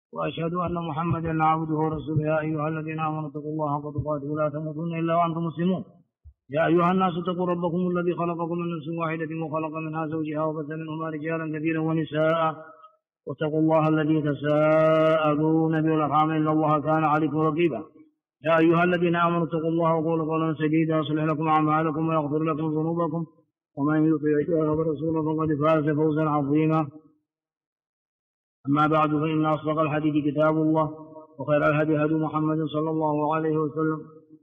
وأشهد أن محمدا عبده ورسوله. يا أيها الذين آمنوا اتقوا الله حق تقاته ولا تموتن إلا وأنتم مسلمون. يا أيها الناس اتقوا ربكم الذي خلقكم من نفس واحدة وخلق منها زوجها وبث منهما رجالا كثيرا ونساء، واتقوا الله الذي تساءلون به والأرحام إن الله كان عليكم رقيبا. يا أيها الذين آمنوا اتقوا الله وقولوا قولا سديدا يصلح لكم أعمالكم ويغفر لكم ذنوبكم، ومن يطع الله ورسوله فقد فاز فوزا عظيما. أما بعد، فإن أصدق الحديث كتاب الله، وخير الهدي هدي محمد صلى الله عليه وسلم،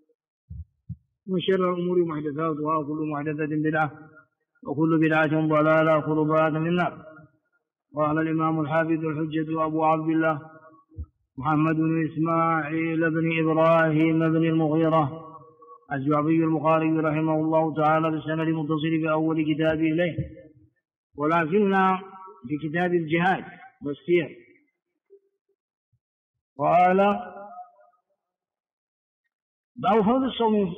وشر الأمور محدثاتها، وكل محدثة بدعة، وكل بدعة ضلالة، وكل ضلالة من النار. قال الإمام الحافظ الحجة أبو عبد الله محمد بن إسماعيل بن إبراهيم بن المغيرة الجعفي البخاري رحمه الله تعالى بالسند المتصل في أول كتابه إليه، ولكننا في كتاب الجهاد والسير. قال: باب فرض الصوم.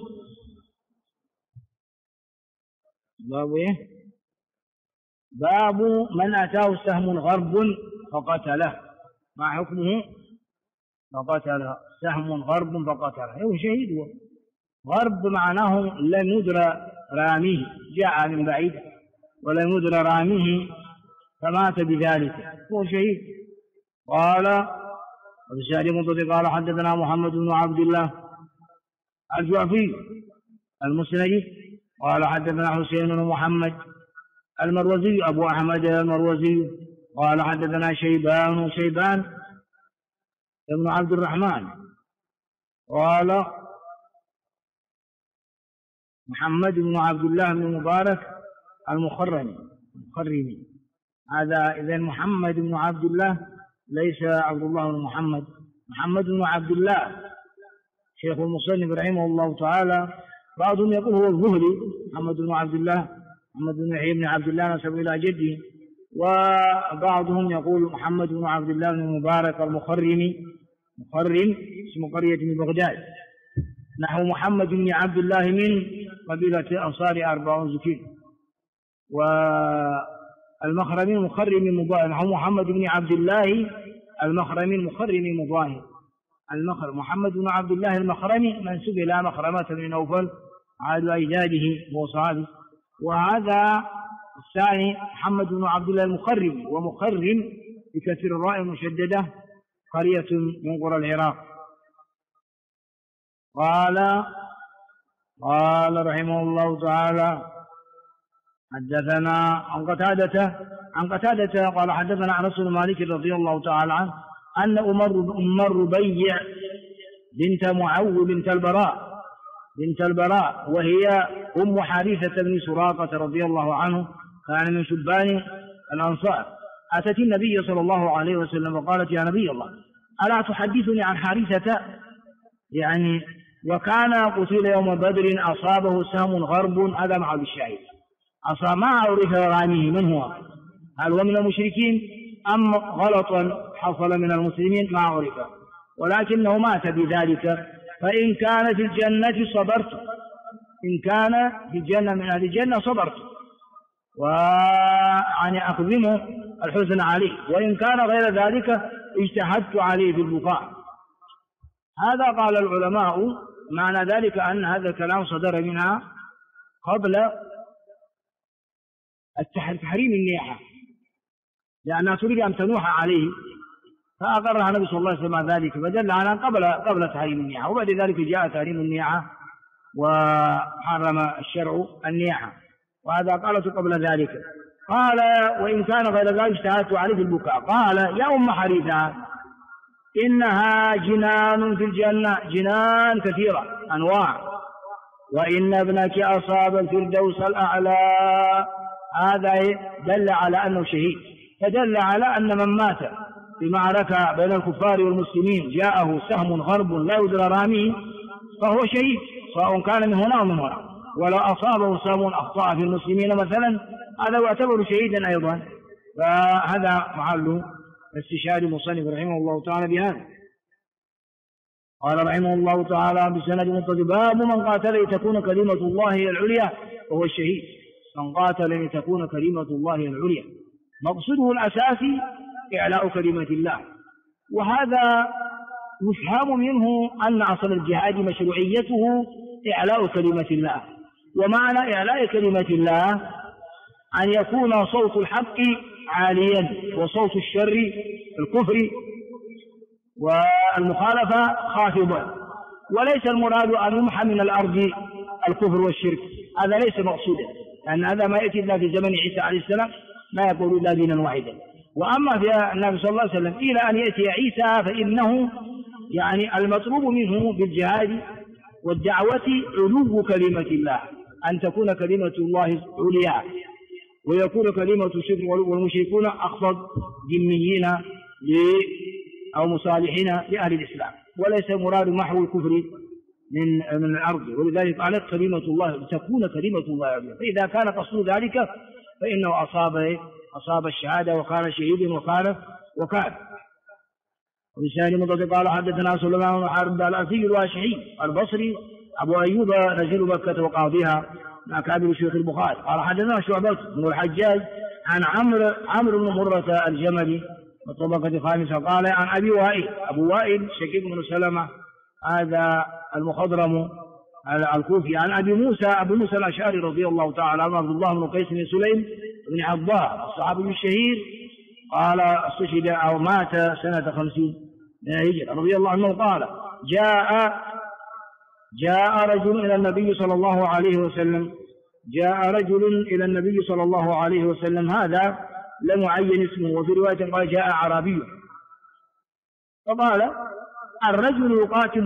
باب من أتاه سهم غرب فقتله، ما حكمه؟ فقتله سهم غرب فقتله، هو شهيد. غرب معناه لم يدرى راميه، جاء من بعيد ولم يدرى راميه فمات بذلك، هو شهيد. قال: قال حدثنا محمد بن عبد الله الجعفي المسندي قال حدثنا حسين بن محمد المروزي أبو أحمد المروزي قال حدثنا شيبان ابن عبد الرحمن قال محمد بن عبد الله بن مبارك المخرمي. هذا إذن محمد بن عبد الله، ليس عبد الله بن محمد بن عبد الله شيخ المصنف رحمه الله تعالى. بعضهم يقول هو الظهري محمد بن عبد الله، محمد بن يحيى بن عبد الله نسب إلى جده، وبعضهم يقول محمد بن عبد الله بن مبارك المخرمي، مخرم اسم قرية من بغداد، نحو محمد بن عبد الله من قبيلة أنصار 40 زكين. والمخرمي المخرمي مضاهر، نحو محمد بن عبد الله المخرمي المخرمي مضاهر. محمد بن عبد الله المخرمي منسوب إلى مخرمة بن نوفل عاد أجداده وصحابه. وهذا الثاني محمد بن عبد الله المخرمي، ومخرم بكسر الراء المشددة، قرية من قرى العراق. قال رحمه الله تعالى حدثنا عن قتادة قال حدثنا أنس بن مالك رضي الله تعالى عنه أن أم الربيع بنت معو بنت البراء وهي أم حارثة بن سراقة رضي الله عنه، كان من شبان الأنصار، أتت النبي صلى الله عليه وسلم وقالت: يا نبي الله، ألا تحدثني عن حارثة؟ يعني وكان قتل يوم بدر، أصابه سهم غرب، هذا مع الشاهد، أصاب ما عرف راميه من هو، هل هو من المشركين أم غلطا حصل من المسلمين ما عرف، ولكنه مات بذلك. فإن كان في الجنة صبرت، إن كان في الجنة من أهل الجنة صبرت، وعني أقدمه الحزن عليه، وإن كان غير ذلك اجتهدت عليه في البقاء. هذا قال العلماء معنى ذلك أن هذا الكلام صدر منها قبل تحريم النياحة، لأنها تريد أن تنوح عليه، فأقرها النبي صلى الله عليه وسلم ذلك، فدل على قبل تحريم النياحة، وبعد ذلك جاء تحريم النياحة وحرم الشرع النياحة، وهذا قالته قبل ذلك. قال: وإن كان غير ذلك اجتهدت عليه في البكاء. قال: يا أم حارثة، إنها جنان في الجنة، جنان كثيرة أنواع، وإن ابنك أصاب الفردوس الأعلى. هذا دل على أنه شهيد، فدل على أن من مات في معركة بين الكفار والمسلمين جاءه سهم غرب لا يدرى راميه فهو شهيد، سواء كان من هنا ومن هنا. ولو أصابه سهم أخطأ في المسلمين مثلا، هذا يعتبر شهيدا أيضا. فهذا محل استشهاد المصنف رحمه الله تعالى بهذا. قال رحمه الله تعالى بسند متصل: باب من قاتل لتكون كلمة الله هي العليا وهو الشهيد. من قاتل لتكون كلمة الله هي العليا، مقصده الأساسي إعلاء كلمة الله، وهذا يفهم منه أن أصل الجهاد مشروعيته إعلاء كلمة الله. ومعنى إعلاء كلمة الله أن يكون صوت الحق عاليا وصوت الشر الكفر والمخالفة خافضا، وليس المراد أن يمحى من الأرض الكفر والشرك، هذا ليس مقصودا، لأن هذا ما يأتي إلا في زمن عيسى عليه السلام، ما يقول إلا دينا واحدا. وأما في النبي صلى الله عليه وسلم إلى أن يأتي عيسى فإنه يعني المطلوب منه بالجهاد والدعوة علو كلمة الله، أن تكون كلمة الله عليا ويكون كلمة الشرك والمشركون أخفض ذميين أو مصالحين لأهل الإسلام، وليس مراد محو الكفر من الأرض. ولذلك قالت كلمة الله تكون كلمة الله عليا، فإذا كان قصد ذلك فإنه أصاب الشهادة وكان شهيدا وكان ولسان مضاد. قال حدثنا سليمان بن حرب الأسي الواشعي البصري أبو أيوب نزيل مكة وقاضيها من أكابر شيوخ البخاري. قال حدثنا شعبة بن الحجاج عن عمرو بن مرة الجملي الطبقة الخامسة قال عن أبي وائل أبو وائل شقيق بن سلمة هذا المخضرم الكوفي عن أبي موسى الأشعري رضي الله تعالى عنه عبد الله بن قيس بن سليم بن عضاء الصحابي الشهير قال استشهد أو مات سنة 50 من الهجرة رضي الله عنه قال جاء رجل إلى النبي صلى الله عليه وسلم هذا لم يعين اسمه، وفي رواية قال جاء أعرابي فقال الرجل يقاتل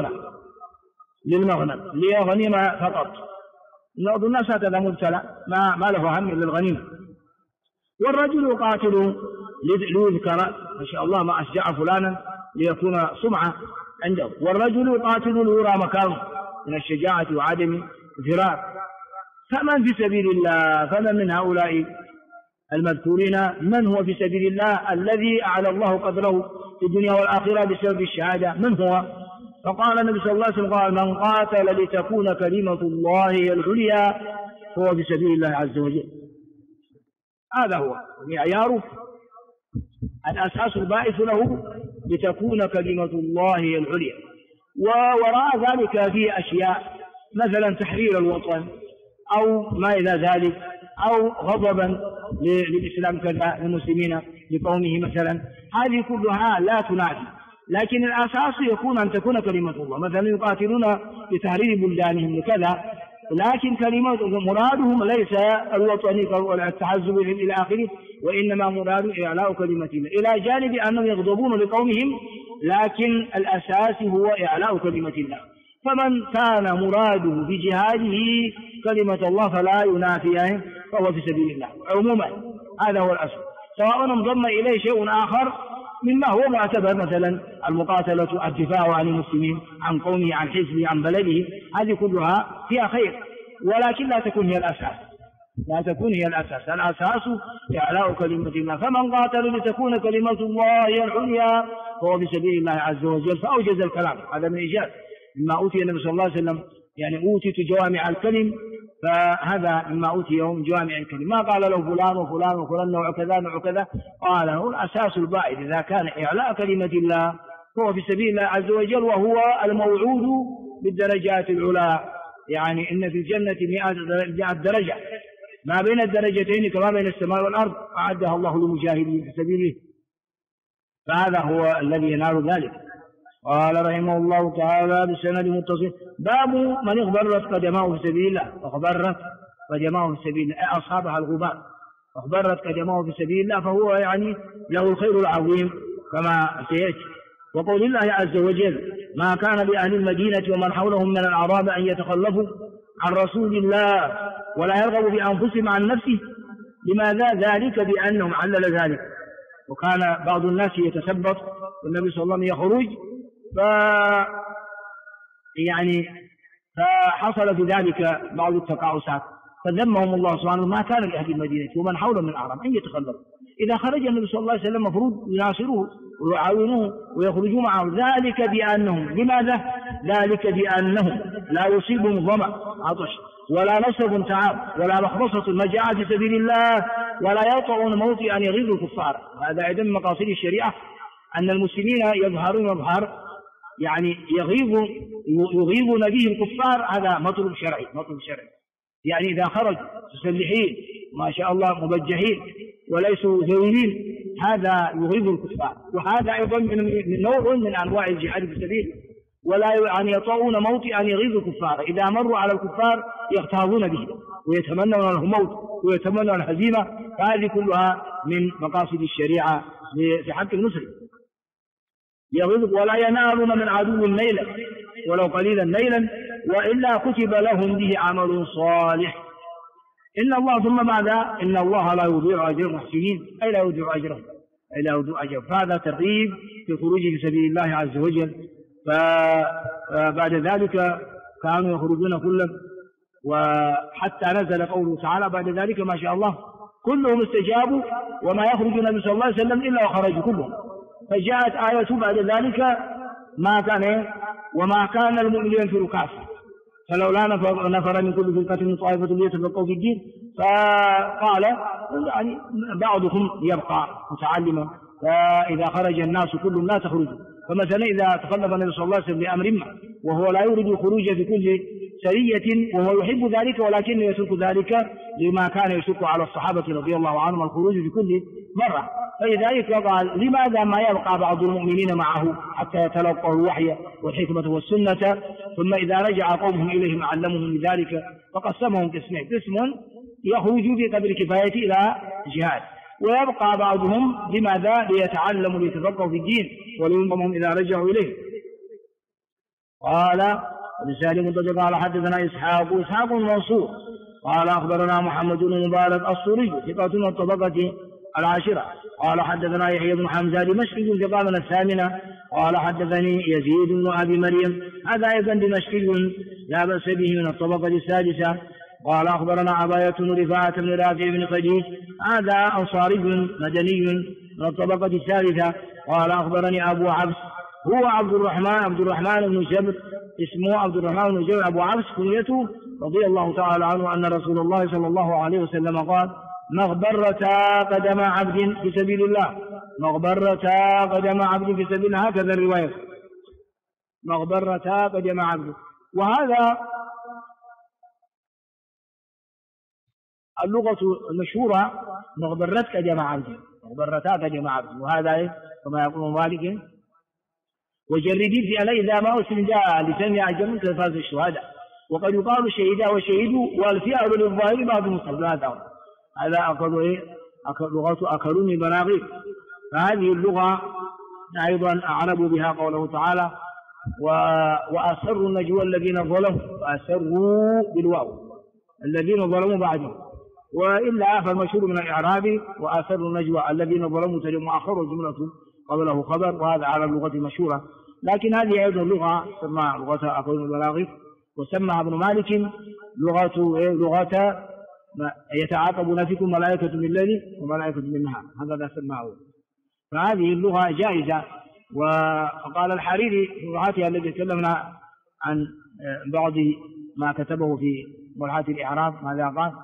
للمغنم ليغنم فقط. بعض الناس هكذا مبتلى ما له هم إلا الغنيمة، والرجل يقاتل ليذكر ما شاء الله ما أشجع فلانا ليكون سمعة عنده، والرجل يقاتل ليرى مكانه من الشجاعة وعدم الفرار. فمن في سبيل الله فمن من هؤلاء المذكورين من هو في سبيل الله الذي أعلى الله قدره في الدنيا والآخرة بسبب الشهادة؟ من هو؟ فقال النبي صلى الله عليه وسلم قال من قاتل لتكون كلمة الله العليا هو في سبيل الله عز وجل. هذا هو معياره الأساس البائث له لتكون كلمة الله العليا. ووراء ذلك في أشياء مثلا تحرير الوطن أو ما إلى ذلك، أو غضبا للإسلام كذا للمسلمين لقومه مثلا، هذه كلها لا تنافي، لكن الأساس يكون أن تكون كلمة الله. مثلا يقاتلون لتحرير بلدانهم وكذا، لكن كلمة مرادهم ليس الوطني والتحزب إلى آخره، وإنما مراد إعلاء كلمة الله، إلى جانب أنهم يغضبون لقومهم، لكن الأساس هو إعلاء كلمة الله. فمن كان مراده في جهاده كلمة الله فلا ينافيه فهو في سبيل الله عموما، هذا هو الأصل، سواء انضم إليه شيء آخر مما هو معتبر، مثلا المقاتلة الدفاع عن المسلمين عن قومه عن حزبه عن بلده، هذه كلها فيها خير، ولكن لا تكون هي الأساس. الأساس إعلاء كلمة الله. فمن قاتل لتكون كلمة الله هي العليا فهو في سبيل الله عز وجل. فأوجز الكلام، هذا من إيجاز مما أوتي النبي صلى الله عليه وسلم، يعني أوتيت جوامع الكلم، فهذا مما أوتيهم جوامع الكلم، ما قال له فلان وفلان وفلان نوع كذا نوع كذا، قال هو الأساس البائد إذا كان إعلاء كلمة الله هو في سبيل الله عز وجل، وهو الموعود بالدرجات العلى. يعني إن في الجنة 100 درجة ما بين الدرجتين كما بين السماء والأرض أعدها الله للمجاهدين في سبيله، فهذا هو الذي ينال ذلك. قال رحمه الله تعالى بسند متصل باب من اغبرت قدماه في سبيل الله، اغبرت قدماه في سبيل الله أصابها الغبار، اغبرت قدماه في سبيل الله فهو يعني له الخير العظيم كما سيأتي. وقول الله عز وجل ما كان لأهل المدينة ومن حولهم من الأعراب أن يتخلفوا عن رسول الله ولا يرغبوا بأنفسهم عن نفسه. لماذا؟ ذلك بأنهم علل ذلك، وكان بعض الناس يتثبط والنبي صلى الله عليه وسلم يخرج فحصل في ذلك بعض التقاعسات، فذمهم الله سبحانه ما كان لأهل المدينة ومن حولهم من الأعراب أن يتخلفوا. إذا خرج النبي صلى الله عليه وسلم مفروض يناصروه ويعاونوه ويخرجوا معه، ذلك بأنهم، لماذا؟ ذلك بأنهم لا يصيبهم ظمأ عطش ولا نصب تعب ولا مخبصة مجاعة في سبيل الله ولا يطعون موطئا يغيظ الكفار. هذا أيضا من مقاصد الشريعة أن المسلمين يظهرون مظهر يعني يغيظون به الكفار، هذا مطلوب شرعي. يعني إذا خرجوا مسلحين ما شاء الله مبجحين وليسوا ذويين هذا يغيظ الكفار، وهذا أيضا من نوع من أنواع الجهاد في سبيله، ولا يعني يطؤون موطئا يغيظ الكفار، إذا مروا على الكفار يغتاظون به ويتمنون له الموت ويتمنون الهزيمة، فهذه كلها من مقاصد الشريعة في حق المسلم. يغيظ ولا ينالون من عدو نيلا ولو قليلا نيلا وإلا كتب لهم به عمل صالح. إن الله ثم بعد إن الله لا يضيع أجر المحسنين، أي لا يضيع أجرهم، فهذا ترغيب في الخروج في سبيل الله عز وجل. فبعد ذلك كانوا يخرجون كلهم، وحتى نزل قوله تعالى بعد ذلك ما شاء الله كلهم استجابوا وما يخرج النبي صلى الله عليه وسلم إلا وخرجوا كلهم. فجاءت آية بعد ذلك وما كان المؤمنين ينفروا كافة فلولا نفر من كل فرقة من طائفة ليتفقهوا في الدين. فقال يعني بعضهم يبقى متعلما، فإذا خرج الناس كلهم لا تخرجوا. فمثلا إذا تخلف النبي صلى الله عليه وسلم لأمر ما وهو لا يريد الخروج في كل سرية وهو يحب ذلك ولكنه يترك ذلك لما كان يشق على الصحابة رضي الله عنهم الخروج في كل مرة. فلذلك قال لماذا ما يبقى بعض المؤمنين معه حتى يتلقوا الوحي والحكمة والسنة، ثم إذا رجع قومهم إليهم علمهم بذلك فقسمهم قسمين، قسم يخرج في قدر الكفاية إلى جهاد، ويبقى بعضهم لماذا ليتعلموا ليتفقهوا في الدين ولينضمهم إذا رجعوا إليه. قال ولسان منتج قال حدثنا إسحاق المنصور قال أخبرنا محمد بن مبارك الصوري ثقة من الطبقة العاشرة قال حدثنا يحيى بن حمزة دمشقي ثقة من الثامنة قال حدثني يزيد بن أبي مريم هذا أيضا دمشقي لا بأس به من الطبقة السادسة قال أخبرنا عباية بن رفاعة بن رافع بن خديج هذا أنصاري مدني من الطبقة الثالثة قال أخبرني أبو عبس هو عبد الرحمن بن جبر، اسمه عبد الرحمن بن جبر أبو عبس كنيته رضي الله تعالى عنه أن رسول الله صلى الله عليه وسلم قال مغبرتا قدم عبد في سبيل الله، مغبرتا قدم عبد في سبيل الله، هكذا الرواية مغبرتا قدم عبد. وهذا اللغة المشهورة مغبرت قدم عبد، مغبرتا قدم عبد، وهذا كما يقول مالك وجردين في عليه إذا ما أسلم جاء لسمع الجمع كفاز الشهداء، وقد يقال شهيدا وشهيدوا والفئة للظاهر بعض المصطلحات. هذا لغة أكلون بلاغير. فهذه اللغة أيضا أعربوا بها قوله تعالى وأسروا النجوى الذين ظلموا، وأسروا بالواو الذين ظلموا بعدهم، وإلا فالمشهور من الإعراب وأسروا النجوى الذين ظلموا تجمع مؤخر الجملة قبله خبر، وهذا على اللغة المشهورة. لكن هذه أيضا لغة سمى لغة أكلون بلاغير، وسمى ابن مالك لغة يتعاقبون فيكم ملائكة من الليل وملائكة من النهار، هذا سماه. فهذه اللغة جائزة. وقال الحريري في لغاتها التي تكلمنا عن بعض ما كتبه في ملحات الإعراب ماذا قال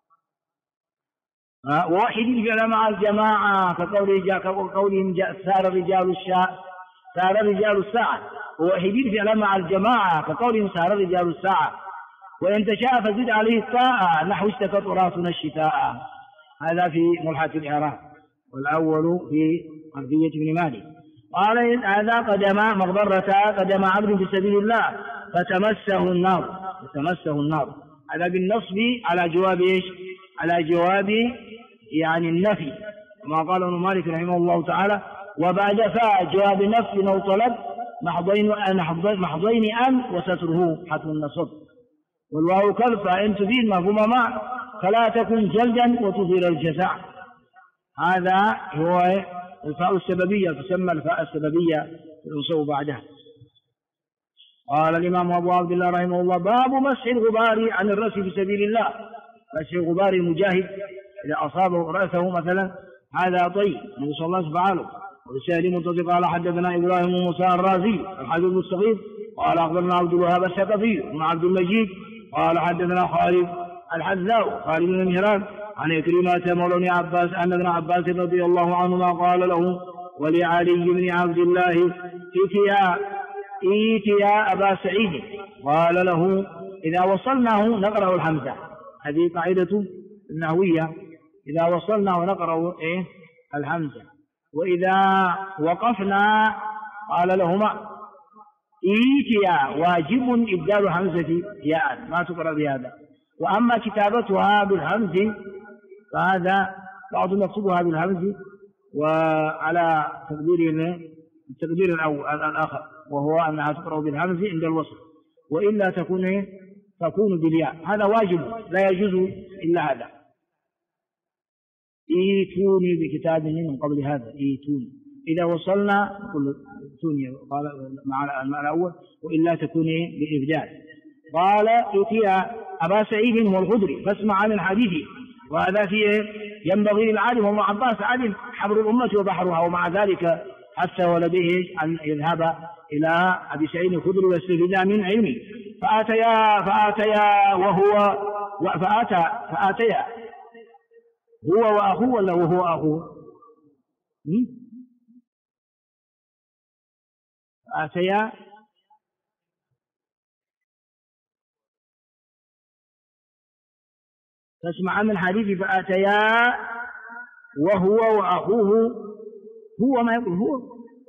وواحد جعل مع الجماعة كقولهم سار رجال الساعة، وواحد جعل مع الجماعة كقولهم سار رجال الساعة، وإن تشاء فزد عليه الساعة نحو اشتكت راسنا الشتاء. هذا في ملحة الإعراب، والأول في عربية ابن مالك. قال هذا قدم مغبرة قدم عبد في سبيل الله فتمسه النار. هذا بالنصب على جواب ايش؟ على جواب يعني النفي، كما قال ابن مالك رحمه الله تعالى وبعد فاء جواب نفي أو طلب محضين أن وستره حتم النصب، والواو كلف إن تفيد مفهوم مع فلا تكن جلدا وتثير الجزع. هذا هو الفاء السببية، تسمى الفاء السببية تنصب بعدها. قال الإمام أبو عبد الله رحمه الله باب مسح الغبار عن الرأس في سبيل الله. مسح الغبار المجاهد إذا أصابه رأسه مثلا هذا طيب النبي صلى الله عليه وسلم. ولسائل منتظر قال حدثنا إبراهيم بن موسى الرازي الحديث الصغير قال أخبرنا عبد الوهاب الثقفي بن عبد المجيد قال حدثنا خالد الحذاء خالد بن مهران عن كريمة مولى عباس أن ابن عباس رضي الله عنهما قال له ولعلي بن عبد الله إيتيا أبا سعيد قال له إذا وصلناه نقرأ الحمزة. هذه قاعدة النحوية، إذا وصلناه نقرأ الحمزة. وإذا وقفنا قال لهما إيتيا واجب إبدال حمزة ياء ما تقرأ بهذا. وأما كتابتها بالهمز فهذا بعضهم يكتبها بالهمز وعلى التقدير الآخر، وهو أنها تقرأ بالهمز عند الوصل، وإلا تكون بالياء. هذا واجب لا يجوز إلا هذا. إيتوني بكتاب من قبل هذا، إيتوني. إذا وصلنا نقول إيتوني قال مع الأول، وإلا تكوني بإبدال. قال إيتيا أبا سعيد والخدري فاسمع من حديثه. وهذا فيه ينبغي للعالم وابن عباس عالم حبر الأمة وبحرها، ومع ذلك حتى ولديه أن يذهب إلى أبي سعيد الخدري ويستفيد من علمه. فآتيا هو وأخوه ولا وهو أخوه؟ فآتيا تسمع من حديث فآتيا وهو وأخوه. هو ما يقول هو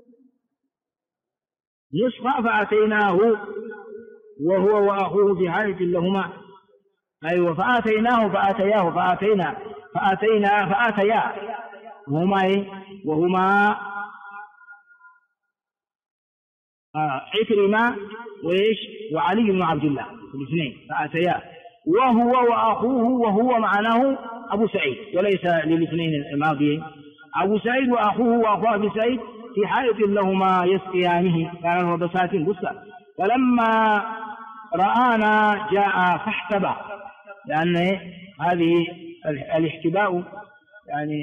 نسخة فآتيناه وهو وأخوه في حالة لهما. أيوة فآتيناه فآتياه فآتيا وهما عكرمة وعلي بن عبد الله الاثنين فآتيا وهو وأخوه. وهو معناه أبو سعيد وليس للاثنين الماضيين. أبو سعيد وأخوه وأخوه أبي سعيد في حائط لهما يسقيانه، كان هو بساتين بستان. فلما رآنا جاء فاحتبى، لأن هذه الاحتباء يعني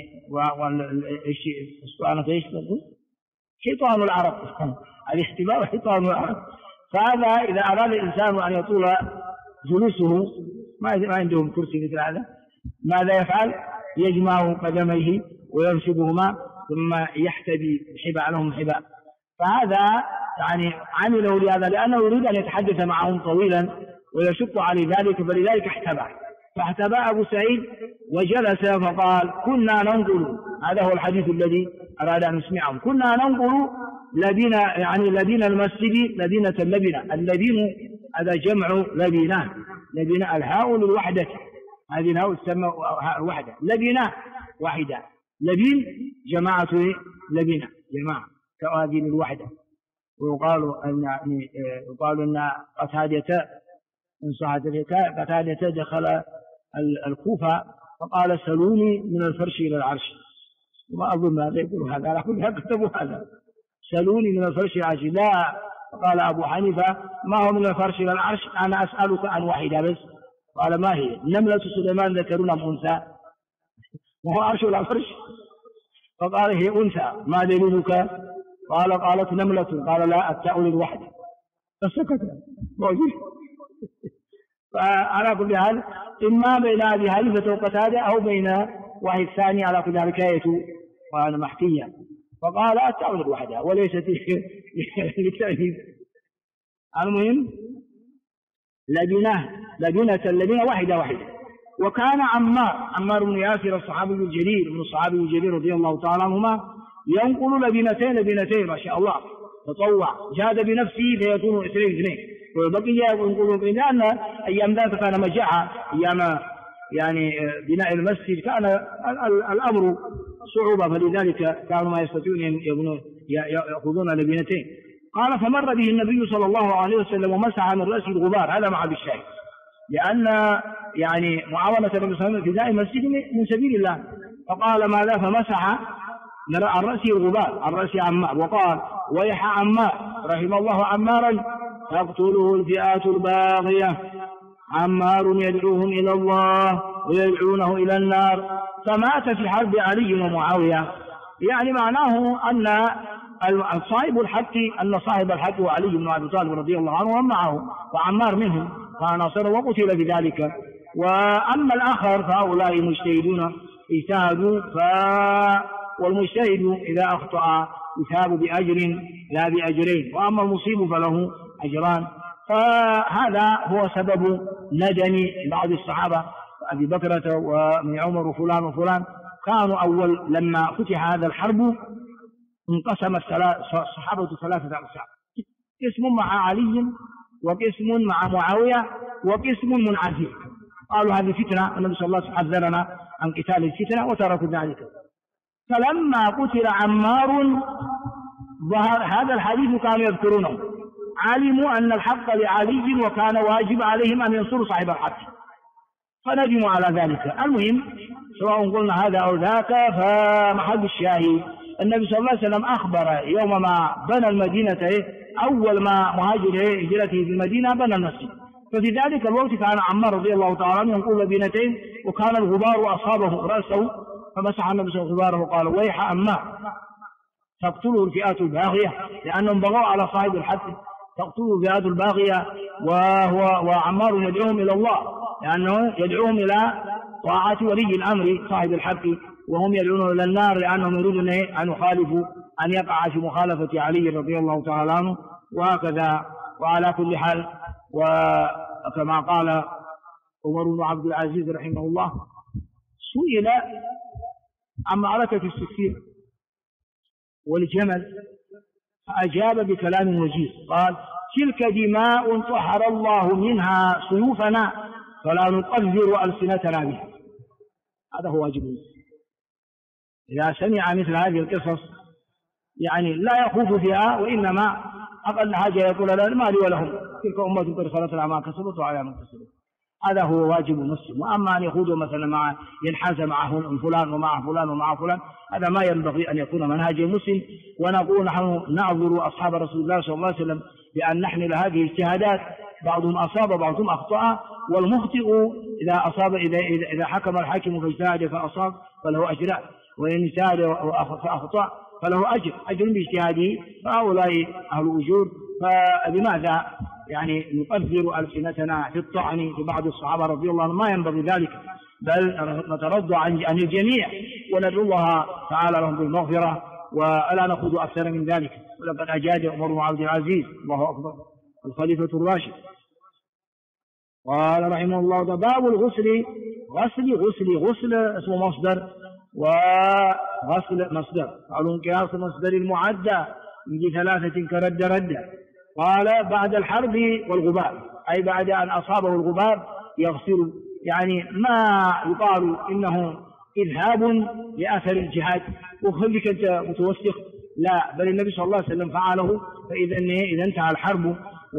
حيطان العرب الاحتباء حيطان العرب. فهذا إذا أراد الإنسان أن يطول جلوسه ما عندهم كرسي مثل هذا، ماذا يفعل؟ يجمع قدميه وينشبهما ثم يحتبي حباء لهم حباء. فهذا يعني عمله لهذا لأنه يريد أن يتحدث معهم طويلا ويشق عليه ذلك، فلذلك احتبى. فاحتبى أبو سعيد وجلس فقال كنا ننقل. هذا هو الحديث الذي أراد أن نسمعهم. كنا ننقل لبنا، يعني لبن المسجد لبنة اللبنة. اللبن هذا جمع لبنة، لبنة الهاء للوحدة، هذه الهاء تسمى وحدة، لبنة واحدة. لبن جماعة لبنة جماعة كهذه الوحدة. ويقال أن قتادة دخل الكوفة فقال سلوني من الفرش إلى العرش. وما أظن هذا يقول هذا، على كل حال كتبوا هذا سلوني من الفرش إلى العرش. لا، قال أبو حنيفة ما هو من الفرش إلى العرش، أنا أسألك عن واحدة بس. قال ما هي؟ نملة سليمان ذكرنا أنثى وهو عرش ولا فرش؟ فقال هي أنثى. ما دليلك؟ قالت نملة. قال لا، التاء للوحدة. فسكت موجود. فعلى كل حال إما بين أبي حنيفة وقتادة أو بين واحد ثاني، على كل حال حكاية وأنا محكية. فقال التاء للوحدة وليست للتأنيث. المهم لبنة واحدة. وكان عمار بن ياسر الصحابي الجليل رضي الله تعالى عنهما ينقل لبنتين ما شاء الله تطوع، جاد بنفسه فيكون اثنين وبقي ينقل. لأن أيام ذاك كان مجاعة، أيام يعني بناء المسجد كان الأمر صعوبة، فلذلك كانوا ما يستطيعون يأخذون لبنتين. قال فمر به النبي صلى الله عليه وسلم ومسح من رأسه الغبار. هذا مع بالشاهد، لأن يعني معاونة النبي صلى الله عليه وسلم في بناء المسجد من سبيل الله. فقال ماذا؟ فمسح عن رأسه الغبار، عن رأس عمار، وقال ويح عمار رحم الله عمارا تقتله الفئات الباغية. عمار يدعوهم إلى الله ويدعونه إلى النار، فمات في حرب علي ومعاوية. يعني معناه أن صاحب الحق هو علي بن أبي طالب رضي الله عنه ومعه، وعمار منهم فناصر وقتل بذلك. وأما الآخر فهؤلاء مجتهدون اجتهدوا والمجتهد إذا أخطأ يثاب بأجر لا بأجرين، وأما المصيب فله أجران. فهذا هو سبب ندم بعض الصحابة أبي بكرة ومن عمر وفلان وفلان، كانوا أول لما فتح هذا الحرب انقسم الصحابة 3 أقسام، قسم مع علي وقسم مع معاوية وقسم منعزل، قالوا هذه فتنة، النبي صلى الله عليه وسلم حذرنا عن قتال الفتنة وتركوا ذلك. فلما قتل عمار ظهر هذا الحديث كانوا يذكرونه، علموا أن الحق لعلي وكان واجب عليهم أن ينصروا صاحب الحق فندموا على ذلك. المهم سواء قلنا هذا أو ذاك، فمحل الشاهد النبي صلى الله عليه وسلم أخبر يوم ما بنى المدينة أول ما مهاجر هجرته في المدينة بنى المسجد، ففي ذلك الوقت كان عمار رضي الله تعالى عنه ينقل بينتين وكان الغبار أصابه رأسه، فمسح النبي صلى الله عليه وسلم وقال ويح عمار تقتله الفئات الباغية، لأنهم بغوا على صاحب الحق، تقتله الفئات الباغية وعمار يدعوهم إلى الله، لأنه يدعوهم إلى طاعة ولي الأمر صاحب الحق، وهم يدعون إلى النار لأنهم يريدون أن يخالفوا أن يقع في مخالفة علي رضي الله تعالى عنه، وهكذا. وعلى كل حال، وكما قال عمر بن عبد العزيز رحمه الله سئل عن معركة السفين والجمل فأجاب بكلام وجيز، قال تلك دماء طهر الله منها سيوفنا فلا نطهر ألسنتنا بها. هذا هو واجب المسلم إذا سمع مثل هذه القصص، يعني لا يخوض فيها، وإنما أقل حاجة يقول لا ما لي ولهم تلك أمة قد خلت لها ما كسبت وعليها ما كسبت. هذا هو واجب المسلم. وأما أن يخوض مثلا مع ينحاز مع فلان ومع فلان ومع فلان، هذا ما ينبغي أن يكون منهج المسلم. ونقول نحن نعذر أصحاب رسول الله صلى الله عليه وسلم بأن نحمل هذه الاجتهادات، بعضهم أصاب بعضهم أخطأ، والمخطئ إذا أصاب إذا حكم الحاكم فاجتهد فأصاب فله أجران، وإن اجتهد فأخطأ فله أجر باجتهاده، فهؤلاء أهل الأجور. فلماذا يعني نقذر ألسنتنا في الطعن في بعض الصحابة رضي الله عنهم؟ ما ينبغي ذلك، بل نترضى عن الجميع وندعو الله تعالى لهم بالمغفرة، ولا نخوض أكثر من ذلك. ولقد أجاد عمر بن عبد العزيز الله أكبر الخليفة الراشد قال رحمه الله باب الغسل. غسل اسمه مصدر، وغسل مصدر، قالوا انقياس مصدر المعدى من 3 كرد. قال بعد الحرب والغبار، أي بعد أن أصابه الغبار يغسل، يعني ما يقال إنه إذهاب لأثر الجهاد وخليك أنت متوسخ، لا، بل النبي صلى الله عليه وسلم فعله. فإذا انتهى الحرب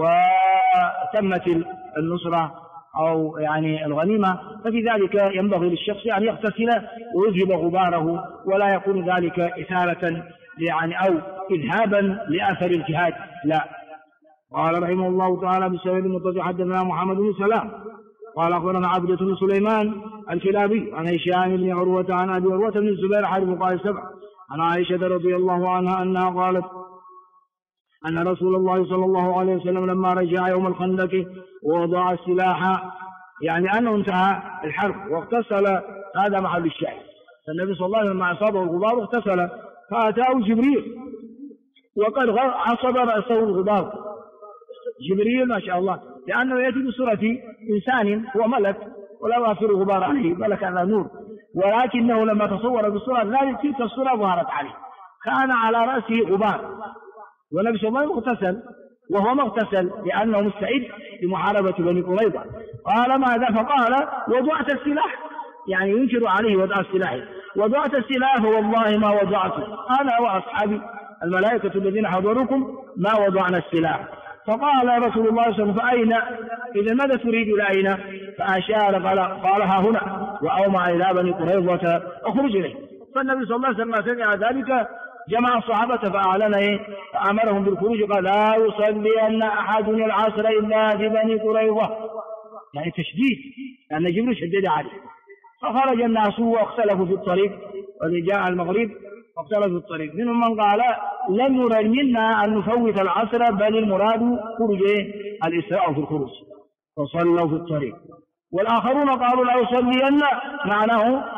وتمت النصرة أو يعني الغنيمة، ففي ذلك ينبغي للشخص أن يغتسل ويذهب غباره، ولا يكون ذلك إثارة يعني أو إذهابا لأثر الجهاد، لا. قال رحمه الله تعالى بسبب المتصل حدثنا محمد بن سلام قال أخبرنا عبدة بن سليمان الكلابي عن هشام بن عروة عن أبي عروة بن الزبير حارب قال 7 عن عائشة رضي الله عنها أنها قالت أن رسول الله صلى الله عليه وسلم لما رجع يوم الخندق ووضع السلاح، يعني أنه انتهى الحرب واغتسل، هذا محل الشاهد. فالنبي صلى الله عليه وسلم لما أصابه الغبار اغتسل، فأتاه جبريل وقد عصب رأسه الغبار. جبريل ما شاء الله، لأنه يأتي بصورة إنسان، هو ملك ولا يؤثر الغبار عليه، ملك على نور، ولكنه لما تصور بصورة ذلك تلك الصورة ظهرت عليه، كان على رأسه غبار، والنبي صلى الله عليه وسلم اغتسل وهو مغتسل لأنه مستعد لمحاربة بني قريظة. قال ماذا؟ فقال وضعت السلاح، يعني ينكر عليه وضع السلاح. وضعت السلاح فوالله ما وضعته أنا وأصحابي الملائكة الذين حضروكم ما وضعنا السلاح. فقال رسول الله صلى الله عليه وسلم فأين؟ إذا ماذا تريد لأين؟ فأشار قال ها هنا، وأومع إلى بني قريظة أخرج إليه. فالنبي صلى الله عليه وسلم سمع ذلك جمع الصحابة فأعلن فأمرهم بالخروج، قال لا يصلين أحد العصر إلا في بني قريظة، يعني تشديد، لأن جبريل شدد عليه. فخرج الناس واختلفوا في الطريق، ورجاء المغرب واختلفوا في الطريق، منهم من قال لم يرد منا أن نفوت العصر، بل المراد خروج الإسراء في الخروج، فصلوا في الطريق. والآخرون قالوا لا يصلين، معناه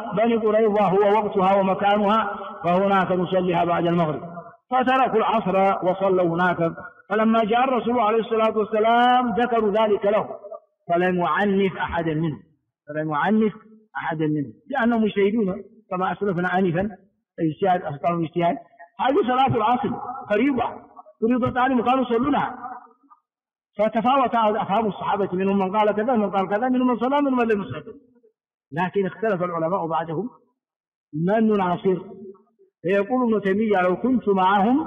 بني قريظة هو وقتها ومكانها فهناك نصليها بعد المغرب، فتركوا العصر وصلوا هناك. فلما جاء الرسول عليه الصلاة والسلام ذكروا ذلك له فلم يعنف أحدا منهم لأنهم مجتهدون كما أسلفنا آنفا. الاجتهاد أخطاء الاجتهاد. هذه صلاة العصر فريضة عليهم وكانوا يصلونها، فتفاوت أفهام الصحابة، منهم من قال كذا من قال كذا، منهم من صلى منهم من لم يصلي. لكن اختلف العلماء بعدهم من نعصر. فيقول ابن تيمية لو كنت معهم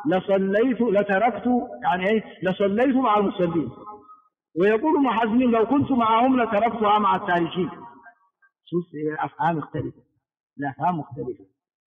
لصليت مع المصلين. ويقول ابن حزم لو كنت معهم لتركتها مع التاركين. شوف الأفهام مختلفة.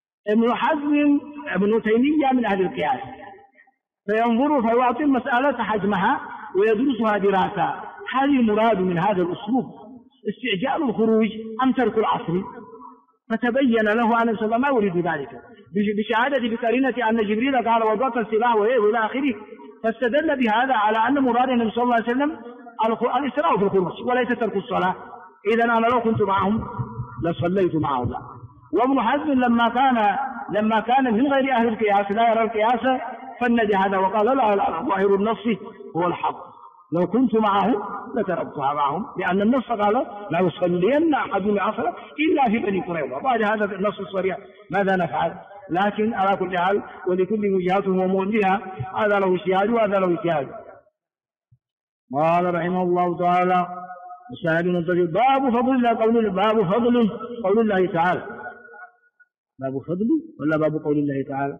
ابن تيمية من أهل القياس، فينظر فيعطي المسألة حجمها ويدرسها دراسة. هذه المراد من هذا الأسلوب استعجال الخروج أم ترك العصر؟ فتبين له أن صلى الله عليه وسلم ما يريد ذلك بشهادة بقرينة أن جبريل قال وضعت السلاح وإلى آخره، فاستدل بهذا على أن مراد النبي صلى الله عليه وسلم الإسراء في الخروج وليس ترك الصلاة. إذا أنا لو كنت معهم لصليت معهم. وابن حزم لما كان من غير أهل القياس لا يرى القياس فند هذا وقال لا ظاهر النص هو الحق، لو كنت معهم لتركتها معهم، لأن النص قال لا يصلين أحد العصر إلا في بني قريظة. بعد هذا النص الصريح ماذا نفعل؟ لكن على كل حال ولكل وجهات ومولها، هذا له اجتهاد وهذا له اجتهاد. قال رحمه الله تعالى باب فضل قول الله تعالى. باب فضل ولا باب قول الله تعالى؟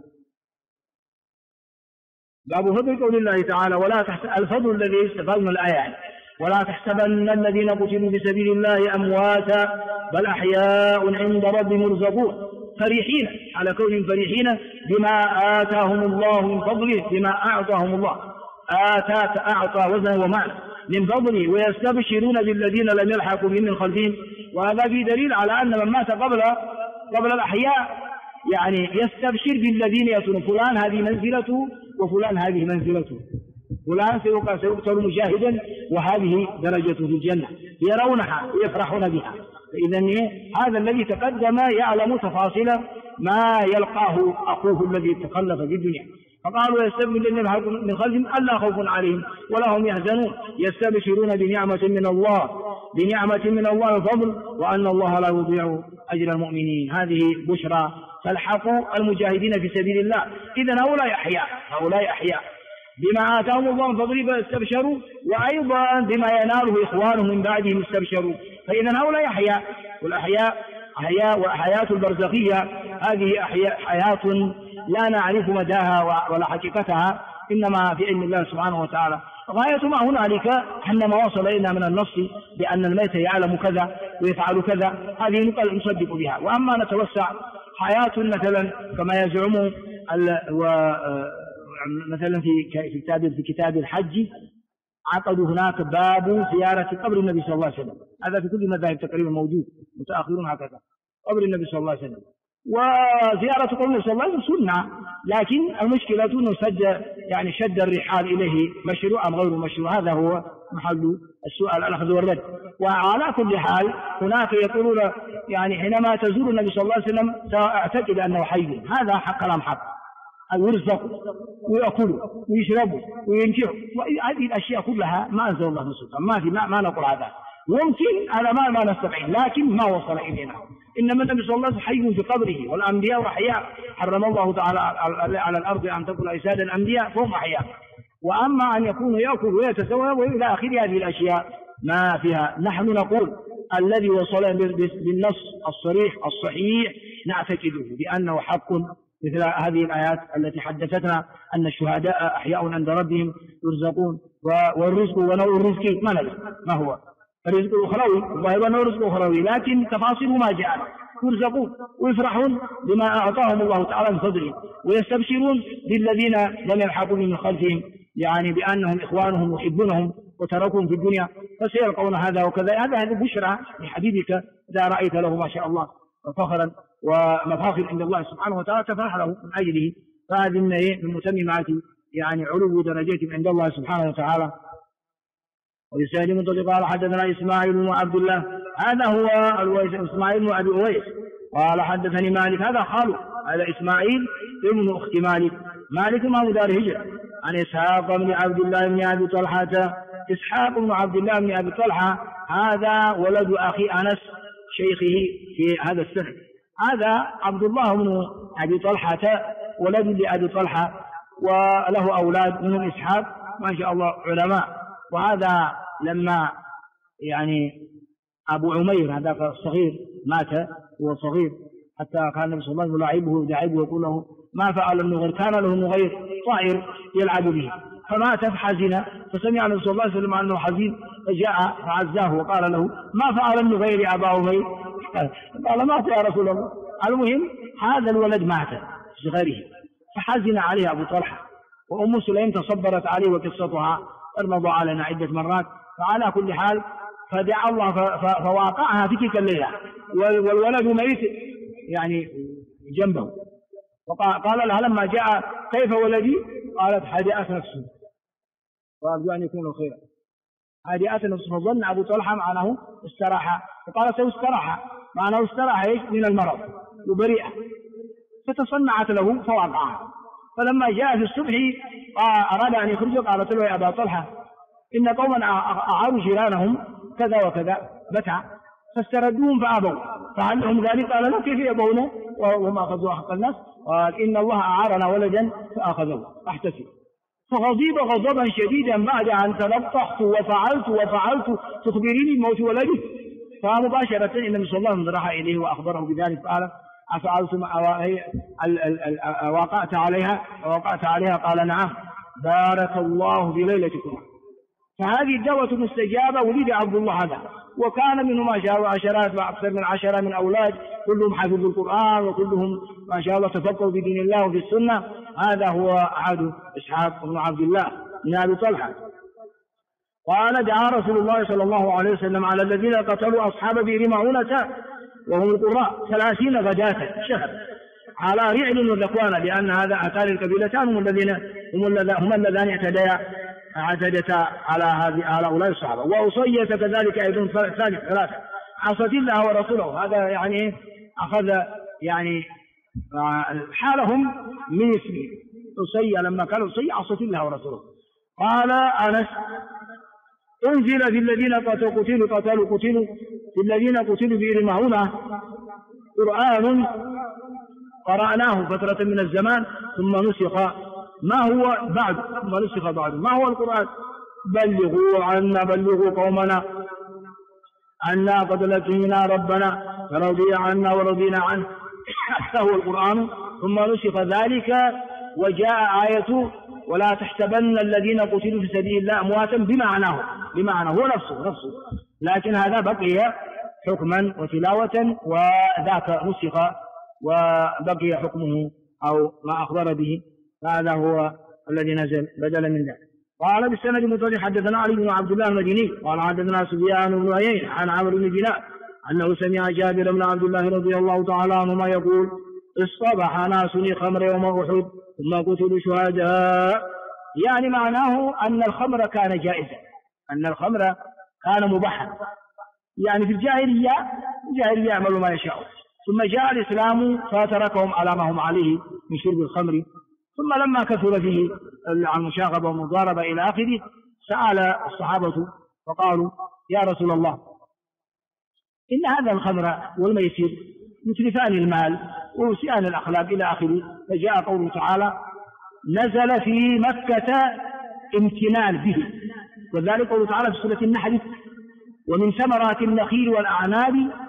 باب فضل قول الله تعالى ولا الفضل الذي استفادنا الآية ولا تحسبن الذين قتلوا في سبيل الله أمواتا بل أحياء عند ربهم يرزقون فرحين، على كونهم فرحين بما آتاهم الله من فضله، بما أعطاهم الله. أعطى وزن ومعنى من فضله، ويستبشرون بالذين لم يلحقوا بهم من خلفهم. وهذا في دليل على أن من مات قبل الأحياء يعني يستبشر بالذين يتون فلان هذه منزلته وفلان هذه منزلته، فلان سيقتل مجاهدا وهذه درجته في الجنة، يرونها ويفرحون بها. فإذا هذا الذي تقدم يعلم تفاصيل ما يلقاه أخوه الذي تخلف في الدنيا. فقالوا يستبشرون الذين من خلفهم ألا خوف عليهم ولا هم يحزنون، يستبشرون بنعمة من الله وفضل وأن الله لا يضيع أجر المؤمنين. هذه بشرى تلحق المجاهدين في سبيل الله. إذن هؤلاء أحياء بما آتاهم الله من فضله استبشروا، وأيضا بما يناله إخوانهم من بعدهم استبشروا. فإذن هؤلاء أحياء، والأحياء وحياة البرزخية هذه حياة لا نعرف مداها ولا حقيقتها، إنما في علم الله سبحانه وتعالى. غاية ما هنالك أن ما وصل إلينا من النص بأن الميت يعلم كذا ويفعل كذا، هذه نقل نصدق بها. وأما نتوسع حياة مثلا كما يزعم مثلا في كتاب الحج عقدوا هناك باب زيارة قبر النبي صلى الله عليه وسلم. هذا في كل المذاهب تقريبا موجود، متأخرون هكذا، قبر النبي صلى الله عليه وسلم. وزيارة قبر النبي صلى الله عليه وسلم سنة، لكن المشكلة أنه شد الرحال إليه مشروع أم غير مشروع، هذا هو محل السؤال الأخذ والرد. وعلى كل حال هناك يقولون حينما تزور النبي صلى الله عليه وسلم سأعتقد أنه حي، هذا كلام حق، يرزق ويأكل ويشرب وينكح، وهذه الأشياء كلها ما أنزل الله من سلطان، ما نقول هذا، ممكن على ما نستطيع، لكن ما وصل إلينا. إنما النبي صلى الله عليه وسلم حي في قبره، والأنبياء أحياء، حرم الله تعالى على الأرض أن تكون أجساد الأنبياء فهم أحياء. وأما أن يكون يأكل ويتسوى وإلى آخر هذه الأشياء ما فيها. نحن نقول الذي وصل بالنص الصريح الصحيح نعتقده بأنه حق، مثل هذه الآيات التي حدثتنا أن الشهداء أحياء عند ربهم يرزقون، والرزق ونوع الرزق ما هو الرزق الأخروي، وهو نوع الرزق الأخروي، لكن تفاصيل ما جاء. يرزقون ويفرحون بما أعطاهم الله تعالى من فضله، ويستبشرون بالذين لم يلحقوا من خلفهم بأنهم إخوانهم يحبونهم وتركهم في الدنيا فسيلقون هذا وكذا. هذا بشرى لحبيبك إذا رأيت له ما شاء الله وفخرا ومفاخر عند الله سبحانه وتعالى تفرح له من أجله. فهذه من متممات علو درجات عند الله سبحانه وتعالى. ولسائل منطلق قال حدثنا إسماعيل بن عبد الله، هذا هو إسماعيل بن أبي أويس قال حدثني مالك، هذا خاله، هذا إسماعيل ابن أخت مالك، مالك إمام دار هجرة، عن إسحاق بن عبد الله بن أبي طلحة. إسحاق بن عبد الله بن أبي طلحة هذا ولد أخي أنس شيخه في هذا السنة. هذا عبد الله بن أبي طلحة ولد لأبي طلحة، وله أولاد منهم إسحاق ما شاء الله علماء. وهذا لما يعني أبو عمير هذا الصغير مات، هو صغير، حتى كان النبي صلى الله عليه وسلم يلاعبه ويداعبه ويقول له ما فعل النغير، كان له نغير طائر يلعب به، فمات فحزن، فسمع النبي صلى الله عليه وسلم أنه حزين فجاء فعزاه وقال له ما فعل النغير يا أبا عمير؟ قال مات يا رسول الله. المهم هذا الولد مات في صغره فحزن عليه أبو طلحة، وأم سليم تصبرت عليه وقصتها الموضوع علينا عدة مرات. فعلى كل حال فدعا الله فواقعها في تلك الليلة والولد ميت يعني جنبه، وقال لها لما جاء كيف ولدي؟ قالت هدأت نفسه وأرجو أن يكون خيرا. هدأت نفسه، فظن أبو طلحة معناه استراحة، وقال سيستراحة معناه استراحة من المرض وبريئة، فتصنعت له فوقعها. فلما جاء في الصبح أراد أن يخرج، قالت له يا أبا طلحة إن قوما أعاروا جيرانهم كذا وكذا متى فاستردوهم فأبوا، فهل لهم ذلك؟ قال لا، كيف يبون وهم أخذوا حق الناس؟ قال إن الله أعارنا ولدا فأخذوه أحتسب. فغضب غضبا شديدا بعد أن تلطخت وفعلت تخبريني بموت ولدي. فمباشرة النبي صلى الله عليه وسلم راح إليه وأخبره بذلك، قال أفعلتم وقعت عليها؟ قال نعم، بارك الله بليلتكم. فهذه الدعوة المستجابة ولد عبد الله هذا، وكان منه ما شاء الله عشرات وأكثر من 10 من أولاد، كلهم حفظوا القرآن وكلهم ما شاء الله تفقهوا بدين الله وفي السنة. هذا هو أحد إسحاق بن عبد الله بن أبي طلحة. قال دعا رسول الله صلى الله عليه وسلم على الذين قتلوا أصحاب بئر معونة وهم القراء 30 غداة شهر على رعل وذكوان، لأن هاتان القبيلتان هم اللذان اعتدتا على هؤلاء الصحابة. وأصية كذلك أيضا 3 عصت الله ورسوله. هذا يعني أخذ يعني حالهم من اسمه أصية، لما قال أصية عصت الله ورسوله. قال أنس انزل في الذين قتلوا في الذين قتلوا بئر معونة قرآن قرأناه فترة من الزمان ثم نسخ ما هو بعد ما هو القرآن؟ بلغوا قومنا أنا قد لقينا ربنا فرضي عنا ورضينا عنه. هو القرآن. ثم نسخ ذلك وجاء آية ولا تحسبن الذين قتلوا في سبيل الله أمواتا بمعناه هو نفسه، لكن هذا بقي حكما وتلاوة، وذاك نسخ وبقي حكمه أو ما أخبر به، فهذا هو الذي نزل بدلا من ذلك. قال بالسند المتصل حدثنا علي بن عبد الله المديني قال حدثنا سفيان بن عيينة عن عمرو بن دينار أنه سمع جابر بن عبد الله رضي الله تعالى عنهما يقول اصطبح ناس خمر يوم أحد ثم قتلوا شهداء. يعني معناه أن الخمر كان جائزا، أن الخمر كان مباحا، يعني في الجاهلية يعملوا ما يشاء، ثم جاء الإسلام فتركهم على ما هم عليه من شرب الخمر. ثم لما كثر فيه المشاغبة والمضاربة إلى آخره سأل الصحابة فقالوا يا رسول الله إن هذا الخمر والميسر يتلفان المال ويسيئان الأخلاق إلى آخره. فجاء قوله تعالى نزل في مكة امتنان به، وذلك قوله تعالى في سورة النحل ومن ثمرات النخيل والأعناب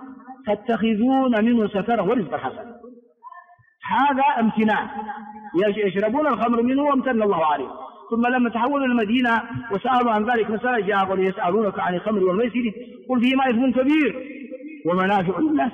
تتخذون منه سكرا ورزقا حسنا. هذا امتنان، يشربون الخمر منه وامتن الله عليه. ثم لما تحولوا المدينة وسألوا عن ذلك مسألة جاء قالوا يسألونك عن الخمر والميسر قل فيهما إثم كبير ومنافع للناس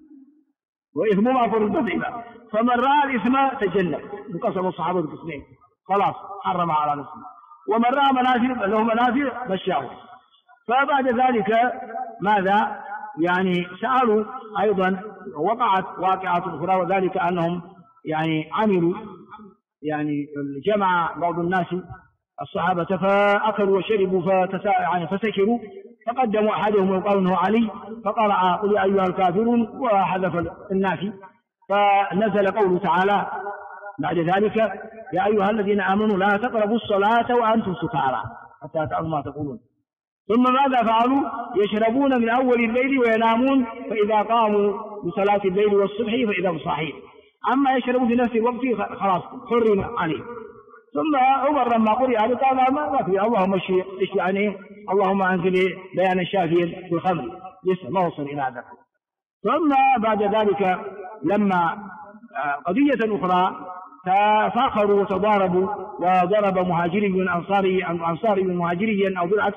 وإثمهما أكبر من نفعهما فمن رأى الإثم تجنب. انقسم الصحابة بقسمين، خلاص حرم على نفسه، ومن رأى منافع له منافع مشاه. فبعد ذلك ماذا؟ يعني سألوا أيضا، وقعت واقعة أخرى، وذلك أنهم يعني عملوا يعني جمع بعض الناس الصحابة فأكلوا وشربوا فسكروا فقدموا أحدهم وقوله علي فقرأ قل يا أيها الكافرون وحذف النافي، فنزل قوله تعالى بعد ذلك يا أيها الذين آمنوا لا تقربوا الصلاة وأنتم سكارى حتى تعلموا ما تقولون. ثم ماذا فعلوا؟ يشربون من أول الليل وينامون، فإذا قاموا لصلاة الليل والصبح فإذا هم صاحين. أما يشربوا في نفس الوقت خلاص حرم عليه. ثم عمر لما قرئ هذا قال ما في، اللهم ايش يعني اللهم انزل بيان شافيا في الخمر، لسه ما وصل الى هذا. ثم بعد ذلك لما قضية أخرى تفاخروا وتضاربوا وضرب مهاجري أنصاري مهاجريا أو بالعكس،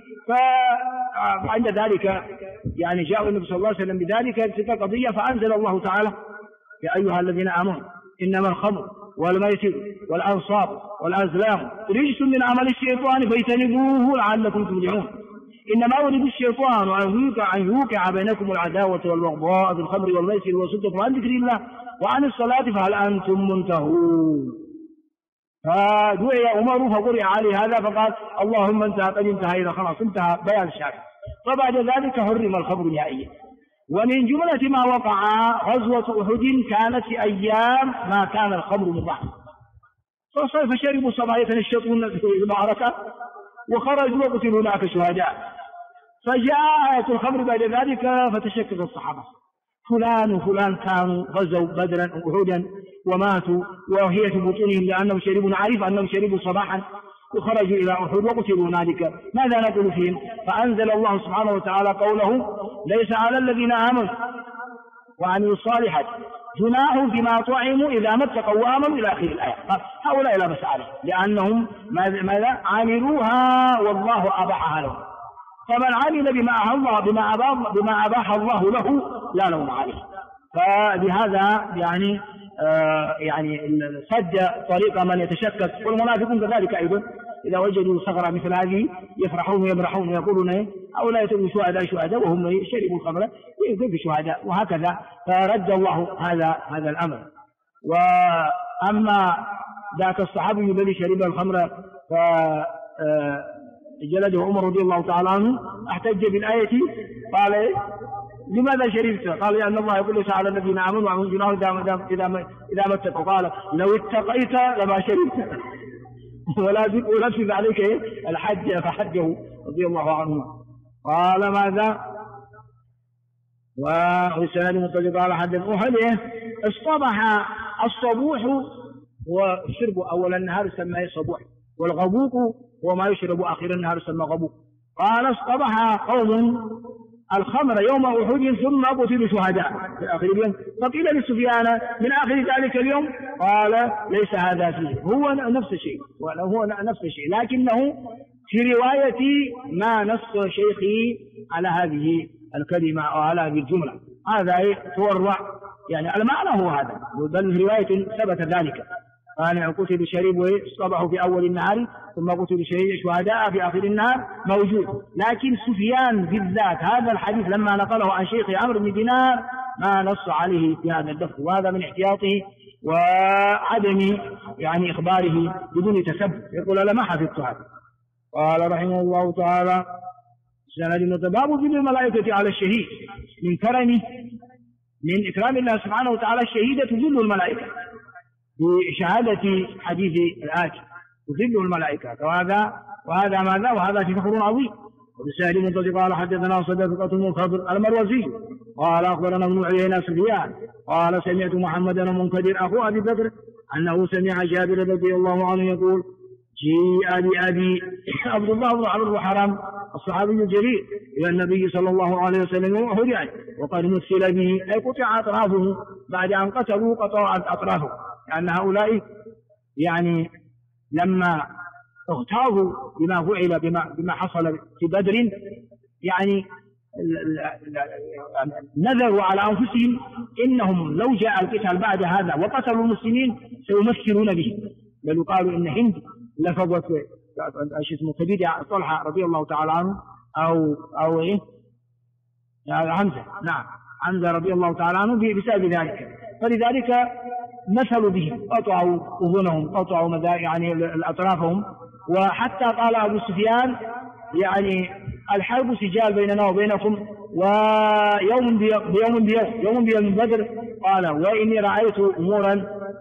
فعند ذلك يعني جاء النبي صلى الله عليه وسلم بذلك تلك القضية، فأنزل الله تعالى يا أيها الذين آمنوا إنما الخمر والميسر والأنصاب والأزلام رجس من عمل الشيطان فاجتنبوه لعلكم تفلحون. إنما يريد الشيطان أن يوقع بينكم العداوة والبغضاء في الخمر والميسر ويصدكم عن ذكر الله وعن الصلاة فهل أنتم منتهون. فدعي عمر فقرئ عليه هذا فقال اللهم قد انتهى إذا خلاص انتهى بيان الشافعي. فبعد ذلك حرم الخمر نهائيا. ومن جملة ما وقع غزوة أحد كانت في أيام ما كان الخمر مباحا، فشربوا صباح يتنشطون في المعركة وخرجوا وقتلوا هناك شهداء. فجاءت الخمر بعد ذلك فتشكك الصحابة، فلان وفلان كانوا غزوا بدرا وأحدا وماتوا وهي في بطونهم لأنهم شربوا، نعرف أنهم شربوا صباحا وخرجوا إلى أحد وقتلوا هنالك، ماذا نقول فيهم؟ فأنزل الله سبحانه وتعالى قوله ليس على الذين آمنوا وعملوا الصالحات جناح فيما طعموا إذا ما اتقوا وآمنوا إلى آخر الآية. هؤلاء لا بأس عليهم لأنهم ماذا عملوها والله أباحها لهم. فمن عمل بما أباح الله له لا لوم عليه. فبهذا يعني سد طريق من يتشكك، والمنافقون كذلك أيضا إذا وجدوا ثغرة مثل هذه يفرحون ويمرحون ويقولون هؤلاء يتبعوا شهداء وهم شربوا الخمر ويتبعوا شهداء وهكذا. فرد الله هذا الأمر. وأما ذاك الصحابي الذي شرب الخمر فجلده عمر رضي الله تعالى عنه احتج بالآية قال لماذا شربت؟ قال لأن الله يقول ليس على الذين آمنوا وعملوا جناح إذا ما اتقوا. قال لو اتقيت لما شربت ولا أنفذ عليك الحج فحجه رضي الله عنه. قال ماذا؟ والسند مطلق على حد أحد اصطبح الصبوح والشرب أول النهار يسمى صبوح، والغبوق هو ما يشرب آخر النهار يسمى غبوق. قال اصطبح قوم الخمر يوم أحد ثم قتلوا شهداء في آخر اليوم. فقيل لسفيان من آخر ذلك اليوم قال ليس هذا فيه، هو نفس الشيء لكنه في رواية ما نص شيخي على هذه الكلمة أو على هذه الجملة. هذا تورع يعني المعنى هو هذا، بل رواية ثبت ذلك. قال قتل شريب واصطبحوا في أول النهار ثم قتل شهداء في آخر النهار موجود. لكن سفيان بالذات هذا الحديث لما نقله عن شيخ عمرو بن دينار ما نص عليه في هذا اللفظ، وهذا من احتياطه وعدم يعني إخباره بدون تثبت، يقول أنا ما حفظت هذا. قال رحمه الله تعالى باب ذل الملائكة على الشهيد من كرمه، من إكرام الله سبحانه وتعالى الشهيد تذل الملائكة بشهادة حديث الآتي تذل الملائكة. وهذا ماذا؟ وهذا في فخر عظيم. وبسهل منتظر قال حدثنا صدقة المنخضر المروزي قال أخبرنا ابن عيينة سفيان قال سمعت محمد بن منكدر أخو أبي بكر أنه سمع جابر رضي الله عنه يقول جيء بأبي عبد الله بن عمرو بن حرام الصحابي الجليل إلى النبي صلى الله عليه وسلم وهدع وقد مثل به أي قطع أطرافه بعد أن قتلوا قطعت أطرافه، لأن هؤلاء يعني لما اغتاظوا بما فعل بما حصل في بدر يعني نذروا على أنفسهم إنهم لو جاء القتال بعد هذا وقتلوا المسلمين سيمثلون به، بل قالوا إن هند لفظت خديجة طلحة رضي الله تعالى عنه أو إيه حمزة، نعم حمزة رضي الله تعالى عنه بسبب ذلك. فلذلك مثلوا به، قطعوا أذنهم قطعوا يعني أطرافهم. وحتى قال أبو سفيان يعني الحرب سجال بيننا وبينكم، ويوم بيوم يوم بيوم بدر. قال وإني رأيت أمورا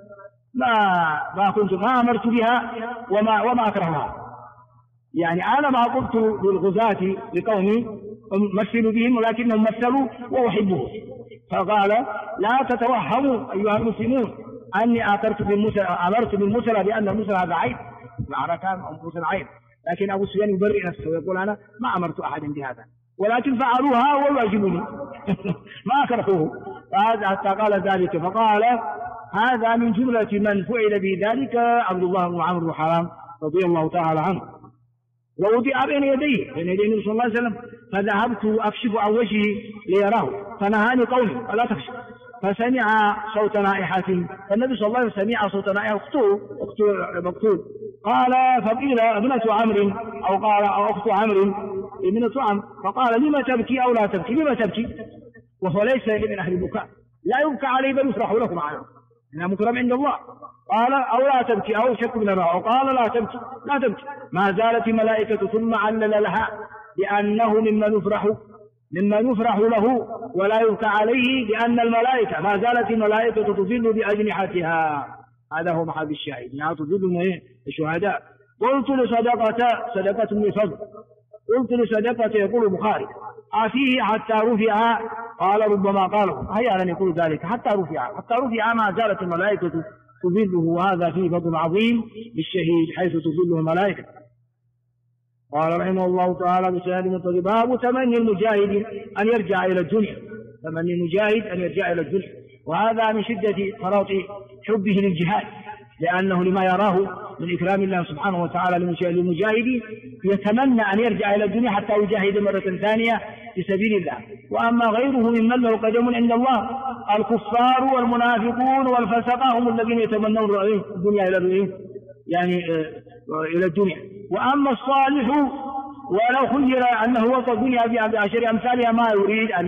ما أمرت بها وما أكرهها. يعني أنا ما قلت للغزاة لقومي مثلوا بهم ولكنهم مثلوا وأحبهم. فقال لا تتوهموا أيها المسلمون أني أمرت بالمسلى بأن المسلى هذا عيب، المعركة المسلى عيب، لكن أبو سفيان يبرئ نفسه ويقول أنا ما أمرت أحد بهذا، ولكن فعلوها ويعجبني ما أكرهوه. حتى قال ذلك. فقال هذا من جملة من فعل بذلك عبد الله بن عمرو بن حرام رضي الله تعالى عنه، ووضع بين يديه النبي صلى الله عليه وسلم، فذهبت أكشف عن وجهه ليراه فنهاني قومي فلا تكشف، فسمع صوت نائحة، فالنبي صلى الله عليه وسلم سمع صوت نائحة مقتول. قال فقيل ابنة عمرو أو قال أخت عمرو ابنة عمرو، فقال لما تبكي أو لا تبكي؟ لما تبكي وهو ليس من أهل البكاء، لا يبكى عليه بل يفرح له معه، إنها مكرم عند الله. قال أو لا تبكي أو شك بن راه، قال لا تبكي لا تبكي، ما زالت الملائكة، ثم علل لها بأنه ممن يفرح له ولا يبكى عليه، لأن الملائكة ما زالت الملائكة تظل بأجنحتها. هذا هو محل الشاهد، انها تظل الشهداء. قلت صدقة من فضل، قلت لصدقة يقول البخاري أفيه حتى رفع؟ قال ربما قالوا هيا لن يقول ذلك حتى رفع ما زالت الملائكة تظله، وهذا فيه فضل عظيم للشهيد حيث تظله الملائكة. قال رحمه الله تعالى بسند مطلب باب تمني المجاهد أن يرجع إلى الدنيا، تمني المجاهد أن يرجع إلى الدنيا، وهذا من شدة فرط حبه للجهاد، لأنه لما يراه من إكرام الله سبحانه وتعالى للمجاهد يتمنى أن يرجع إلى الدنيا حتى يجاهد مرة ثانية في سبيل الله. وأما غيره ممن له قدم عند الله الكفار والمنافقون والفسقة هم الذين يتمنون الدنيا إلى الدنيا. وأما الصالح ولو خير أنه وصل الدنيا بعشر أمثالها ما يريد أن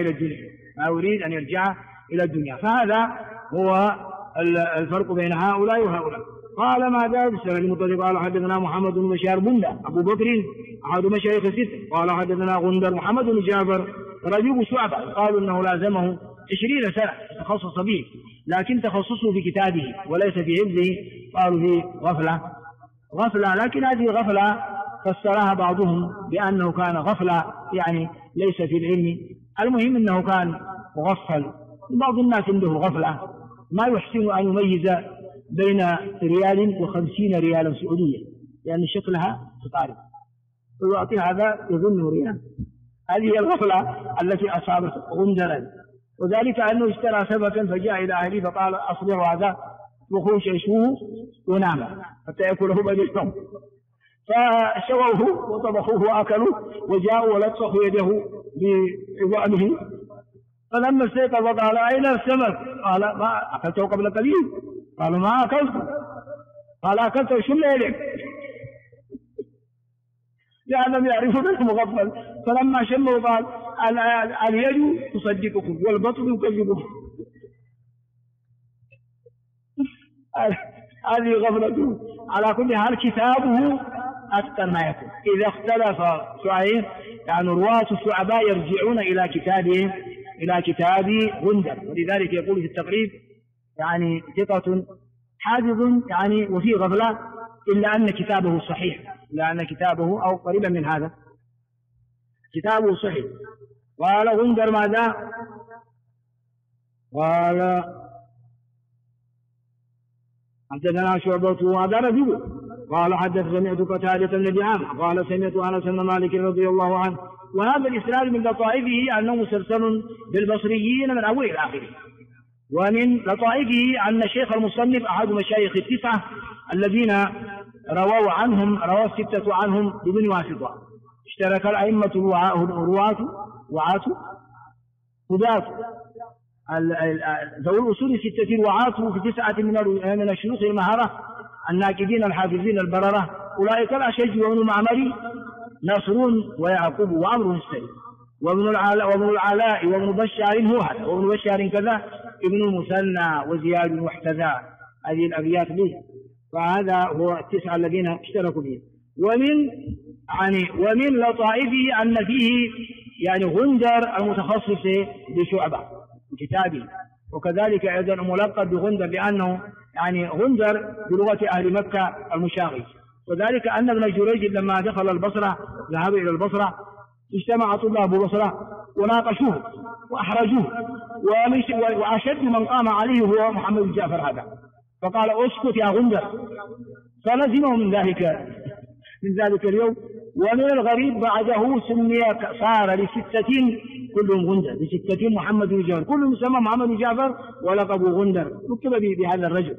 يرجع إلى الدنيا، فهذا هو الفرق بين هؤلاء وهؤلاء. قال ماذا بالسند المطلق قال حدثنا محمد بن بشار بندة أبو بكر أحد مشايخ الستة، قال حدثنا غندر محمد بن جابر رجب شعبة، قالوا إنه لازمه 20 سنة تخصص به، لكن تخصصه في كتابه وليس في حفظه، قالوا في غفلة، لكن هذه غفلة فسرها بعضهم بأنه كان غفلة يعني ليس في العلم. المهم أنه كان مغفل. بعض الناس عنده غفلة ما يحسن أن يميز بين ريال و50 ريالا سعودية، لأن يعني شكلها تطارد، ويعطي هذا يظنه ريال. هذه الغفلة التي أصابت غندرا، وذلك أنه اشترى سمكا فجاء إلى أهله فقال أصبر هذا وخوش يشوه ونام حتى يأكله بعد اليوم، فشووه وطبخوه وأكلوه وجاءوا ولطخوا يده بعظامه، فلما استيقظ قال أين السمك؟ قال ما أكلته قبل قليل. قالوا ما أكلته؟ قال أكلته شو الليلك؟ لأنهم يعرفون المغفل. فلما شموا قال اليد تصدقكم والبطن يكذبكم. هذه غفلته. على كل حال كتابه أكثر ما يكون. إذا اختلف شعيب يعني رواة الشعباء يرجعون إلى كتابهم إلى كتاب غندر، ولذلك يقول في التقريب يعني ثقة حافظ يعني وفي غفلة، إلا أن كتابه صحيح، إلا أن كتابه أو قريبا من هذا كتابه صحيح. قال غندر ماذا؟ قال حدثنا شعبة وهذا رجل قال سمعت قتادة بن دعامة قال سمعت أنس بن مالك رضي الله عنه. وهذا الإسناد من لطائفه أنه مسلسل بالبصريين من أول إلى آخره. ومن لطائفه أن الشيخ المصنف أحد مشايخ التسعة الذين رووا عنهم روى الستة عنهم بدون واسطة. اشترك الأئمة هداة ذوي الأصول الستة رواة في 9 من الشيوخ المهرة الناكدين الحافظين البررة، أولئك الأشج وابن معمري نصر ويعقوب وعمرو السيد وابن العلاء وابن بشار هو هذا، وابن بشار كذا ابن المثنى وزياد واحتذى. هذه الأبيات به، فهذا هو 9 الذين اشتركوا به. ومن يعني ومن لطائفه أن فيه يعني غندر المتخصص بشعبة في كتابه، وكذلك أيضا ملقب بغندر لأنه يعني غندر بلغة أهل مكة المشاغي. وذلك أن ابن جريج لما دخل البصرة ذهب إلى البصرة اجتمع طلاب البصرة وناقشوه وأحرجوه، وأشد من قام عليه هو محمد بن جعفر هذا، فقال اسكت يا غندر، فلزمه من ذلك اليوم. ومن الغريب بعده سمي صار لستة كلهم غندر، لستة محمد بن جعفر، كلهم يسمى محمد بن جعفر ولقبه غندر، كتب بهذا الرجل.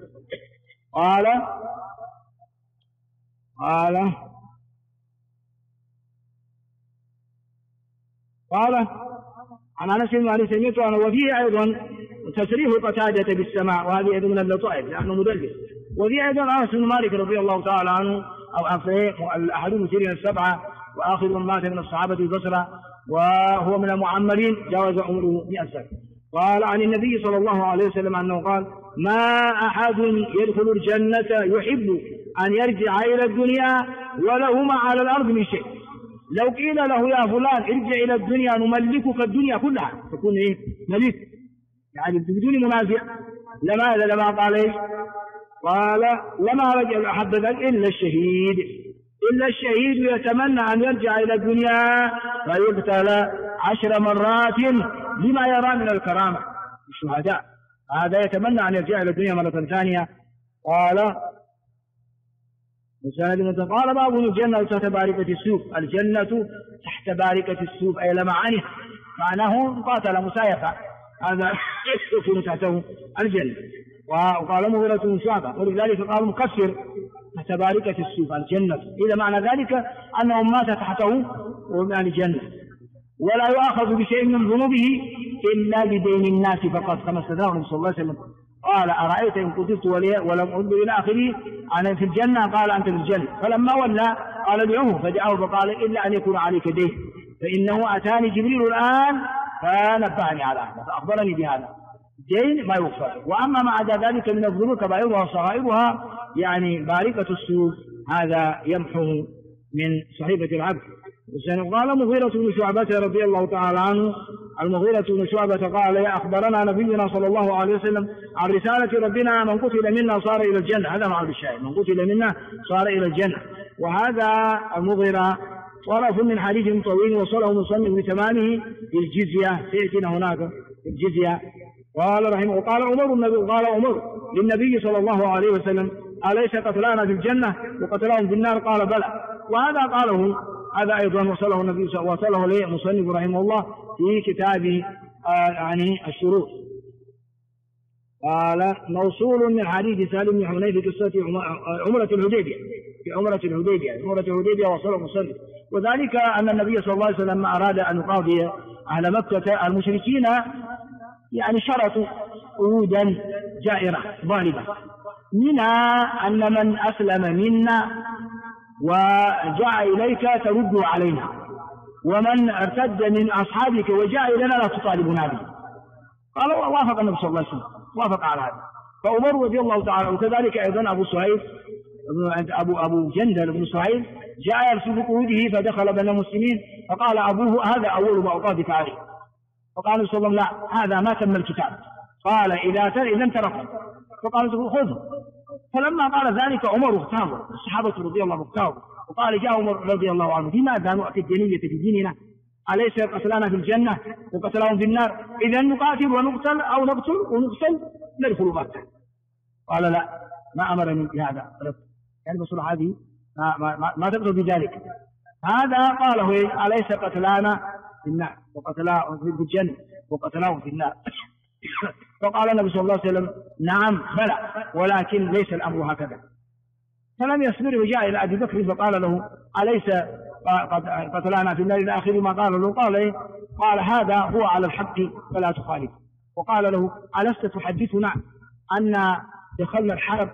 قال عن انس بن مالك سمعت انا. وفيه ايضا تصريح قتادة بالسماع، وهذه ايضا من اللطائف لانه مدلس. وفيه ايضا انس بن مالك رضي الله تعالى عنه او احد المسيرين السبعه واخر من مات من الصحابه البصره، وهو من المعمرين جاوز عمره 100 سنه. قال عن النبي صلى الله عليه وسلم انه قال: ما احد يدخل الجنه يحب ان يرجع الى الدنيا وله ما على الارض من شيء. لو قيل له يا فلان ارجع الى الدنيا نملكك الدنيا كلها، تكون ايه؟ ملك، يعني بدون منازع. لما قال ايش؟ قال: لما رجع احب ذلك الا الشهيد. الا الشهيد يتمنى ان يرجع الى الدنيا فيقتل 10 مرات لما يرى من الكرامه الشهداء، هذا يتمنى ان يرجع الى الدنيا مره ثانيه. قال قال باب الجنة تحت باركة السوف. الجنة تحت باركة السوف أي لمعانه، معناه قاتل مسايفة، هذا يكون تحته الجنة. وقال مغيرة بن شعبة، ولذلك قال مكفر تحت باركة السوف الجنة، إذا معنى ذلك أنه مات تحته ومن الجنة، ولا يؤاخذ بشيء من ذنوبه إلا بدين الناس فقط، كما استدعاه النبي صلى الله عليه وسلم. قال: أرأيت إن قتلت ولم أنظر إلى آخره أنا في الجنة؟ قال: أنت في الجنة. فلما ولى قال: ادعوه، فدعاه فقال: إلا أن يكون عليك دين، فإنه أتاني جبريل الآن فنبهني على هذا فأخبرني بهذا، دين ما يغفر. وأما ما عدا ذلك من الذنوب كبائرها وصغائرها يعني باركة السوء هذا يمحو من صحيفة العبد. قال مغيرة بن شعبة رضي الله تعالى عنه، المغيرة بن شعبة قال: أخبرنا نبينا صلى الله عليه وسلم عن رسالة ربنا: من قتل منا صار إلى الجنة. هذا معنى الشاهد، من قتل منا صار إلى الجنة. وهذا المغيرة طرف من حديث طويل وصله مصنف بتمامه الجزية، سيأتينا هناك الجزية. قال رحمه: قال عمر للنبي صلى الله عليه وسلم: أليس قتلانا في الجنة وقتلهم في النار؟ قال: بلى. وهذا قاله هذا أيضا وصله النبي وصله ليه مصنف رحمه الله في كتاب يعني الشروط. قال: موصول من حديث سالم بن حنيف في قصة عمرة الحديبية، في عمرة الحديبية وصله مصنف. وذلك أن النبي صلى الله عليه وسلم لما أراد أن يقاضي أهل مكة المشركين يعني شرطوا قيودا جائرة ظالمة، منها أن من أسلم منا وجاء إليك ترد علينا، ومن ارتد من أصحابك وجاء إلينا لا تطالبنا به. قال: وافق النبي صلى الله عليه وسلم، وافق على هذا. فعمر رضي الله تعالى، وكذلك أيضا أبو سهيل أبو جندل بن سهيل جاء يرسل قيوده فدخل بين المسلمين، فقال أبوه: هذا أول ما أقاضيك عليه. فقال النبي صلى الله عليه وسلم: لا، هذا ما تم الكتاب. قال: إذا تركه. فقال: خذه. فلما قال ذلك عمر اغتاظ، الصحابة رضي الله عنهم اغتاظوا، وقال: جاء عمر رضي الله عنه: لماذا نؤتي الدينية في ديننا؟ أليس قتلانا في الجنة وقتلهم في النار؟ إذا نقاتل ونقتل أو نقتل ونقتل ندخل مكة. قال: لا، ما أمرني بهذا، يعني بصورة هذه ما تقصد بذلك. هذا قاله: أليس قتلانا في النار وقتلاهم في الجنة وقتلاهم في النار؟ فقال النبي صلى الله عليه وسلم: نعم بلى، ولكن ليس الأمر هكذا. فلم يصبر وجاء إلى أبي بكر فقال له: أليس قتلانا في النار إلى آخر ما قال له؟ قال: هذا هو على الحق فلا تخالف. وقال له: ألست تحدثنا أن دخلنا الحرب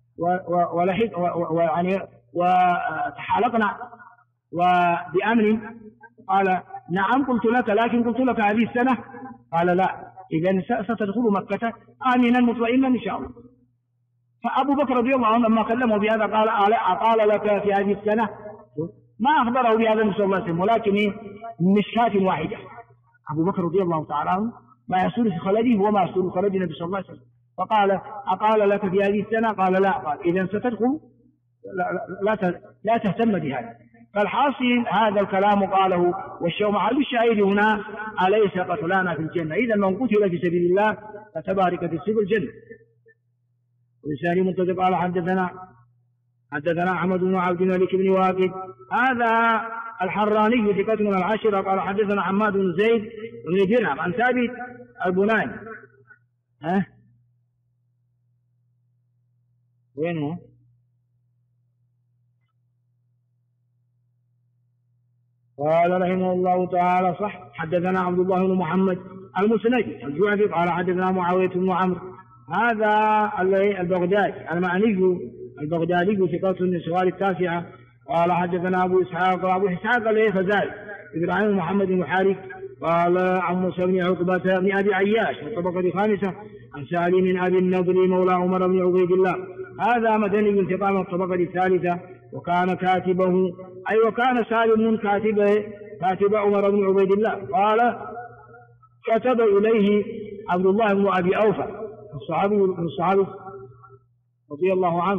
وتحالقنا وبأمن؟ قال: نعم قلت لك، لكن قلت لك هذه السنة. قال: لا، إذن ستدخل مكة آمنا مطمئنا إن شاء الله. فأبو بكر رضي الله عنه لما كلمه بهذا قال: أقال لك في هذه السنة؟ ما أخبره بهذا النبي صلى الله عليه وسلم، ولكن مشكاة واحدة. أبو بكر رضي الله تعالى عنه ما يسول في خلده وما يسول في خلد النبي صلى الله عليه وسلم، فقال أقال لك في هذه السنة؟ قال لا. قال إذا ستدخل لا تهتم بهذا. فالحاصل هذا الكلام قاله محل الشاهد هنا أليس قتلانا في الجنة؟ إذا من قتل في سبيل الله فتبارك في السبيل الجنة. ولساني منتظر قال حدثنا أحمد بن عبد الملك بن واقد هذا الحراني ثقة من العشرة قال حدثنا حماد بن زيد بن درهم عن ثابت البناني. وين هو؟ قال رحمه الله تعالى صح. حدثنا عبد الله بن محمد المسندي الجعفي قال حدثنا معاوية بن عمرو هذا البغدادي المعني البغدادي ثقة من سوار التاسعة قال حدثنا أبو إسحاق فزال إبراهيم محمد بن حارث قال عن موسى بن عقبة بن أبي عياش الطبقة الخامسة عن سالم بن أبي النضر مولى عمر بن عبيد الله هذا مدني بن ثقة من الطبقة الثالثة وكان كاتبه وكان سالم كاتب عمر بن عبيد الله قال كتب إليه عبد الله بن أبي أوفى الصحابي رضي الله عنه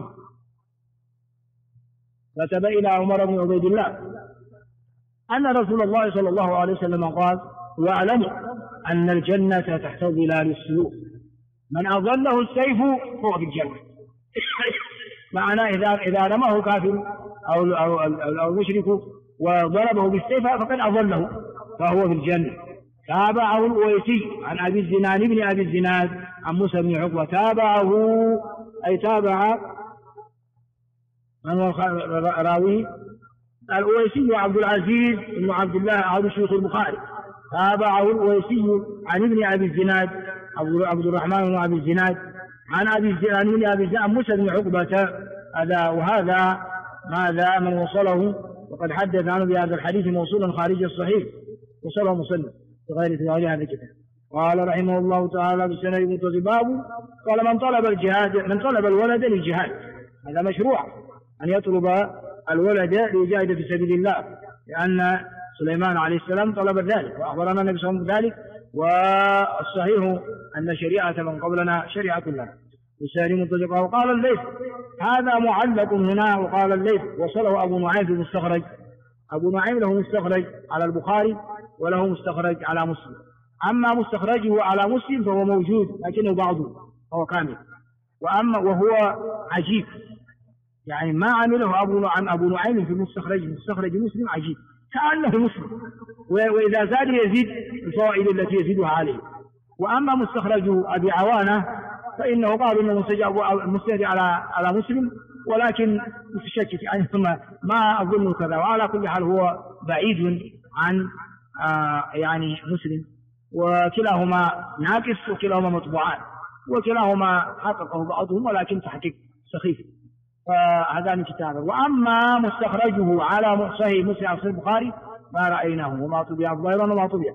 كتب إلى عمر بن عبيد الله أن رسول الله صلى الله عليه وسلم قال واعلموا أن الجنة تحت ظلال السيوف من أظله السيف فهو في الجنة. معناه إذا رماه كافر أو مشرك وضربه بالسيف فقد أظله فهو في الجنة. تابعه الأويسي عن أبي الزناد بن أبي الزناد عن موسى بن عقبة تابع من هو راوي الأويسي عبد العزيز بن عبد الله عبد الشيخ البخاري تابعه الأويسي عن ابن أبي الزناد عبد الرحمن بن أبي الزناد عن أبي الزناد عن موسى بن عقبة وهذا ماذا من وصله وقد حدث عنه بهذا الحديث موصولا خارج الصحيح وصله مسلم في غير هذا الكتاب. قال رحمه الله تعالى بالسند المتصل باب قال من طلب الولد للجهاد هذا مشروع أن يطلب الولد ليجاهد في سبيل الله لأن سليمان عليه السلام طلب ذلك وأخبرنا النبي صلى الله عليه وسلم ذلك والصحيح أن شريعة من قبلنا شريعة لنا. بالسند المتصل وقال الليث هذا معلق هنا وقال الليث وصله أبو نعيم في المستخرج. أبو نعيم له مستخرج على البخاري وله مستخرج على مسلم. أما مستخرجه على مسلم فهو موجود لكنه بعضه هو كامل وهو عجيب يعني ما عمله أبو نعيم في مستخرج مسلم عجيب كأنه مسلم وإذا زاد يزيد الفوائد التي يزيدها عليه. وأما مستخرج أبي عوانة فإنه قال إنه مستند على مسلم ولكن متشكك يعني ما أظن كذا. وعلى كل حال هو بعيد عن يعني مسلم وكلاهما ناقص وكلاهما مطبوعان وكلاهما حققه بعضهم ولكن تحقيق سخيف فهذان كتابه. وأما مستخرجه على صحيح مسلم أو صحيح البخاري ما رأيناه وما طبع ظاهرا وما طبع.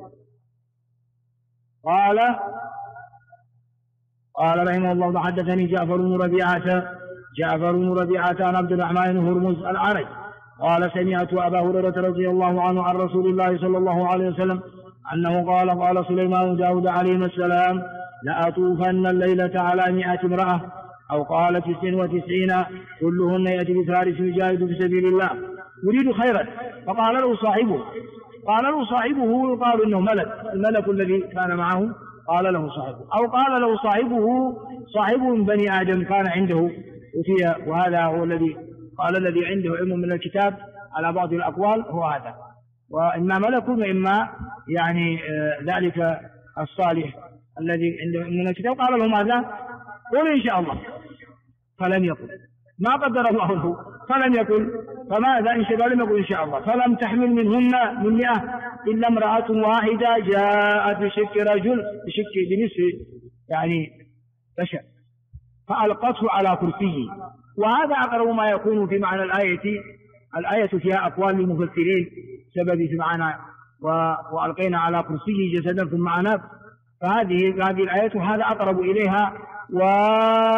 قال رحمه الله حدثني جعفر بن ربيعة عن عبد الرحمن بن هرمز الأعرج قال سمعت أبا هريرة رضي الله عنه عن رسول الله صلى الله عليه وسلم أنه قال سليمان داود عليه السلام لأطوفن الليلة على 100 امرأة أو قال 99 كلهن يأتي بفارس يجاهد في سبيل الله يريد خيرا. فقال له صاحبه يقال إنه الملك الذي كان معه قال له صاحبه أو قال له صاحب من بني آدم كان عنده أتي وهذا هو الذي عنده علم من الكتاب على بعض الأقوال هو هذا وإما ملك وإما يعني ذلك الصالح الذي عنده من الكتاب قال له ماذا؟ قل إن شاء الله فلم يقل ما قدر الله له فلم يقل فماذا إن شاء الله لم يقل إن شاء الله فلم تحمل منهن من 100 إلا امرأة واحدة جاءت بشك رجل بنصف يعني بشر فألقته على كرسيه. وهذا أقرب ما يكون في معنى الآية فيها أقوال للمفسرين سبب في معنى وألقينا على كرسيه جسدا ثم أناب فهذه الآية هذا أقرب إليها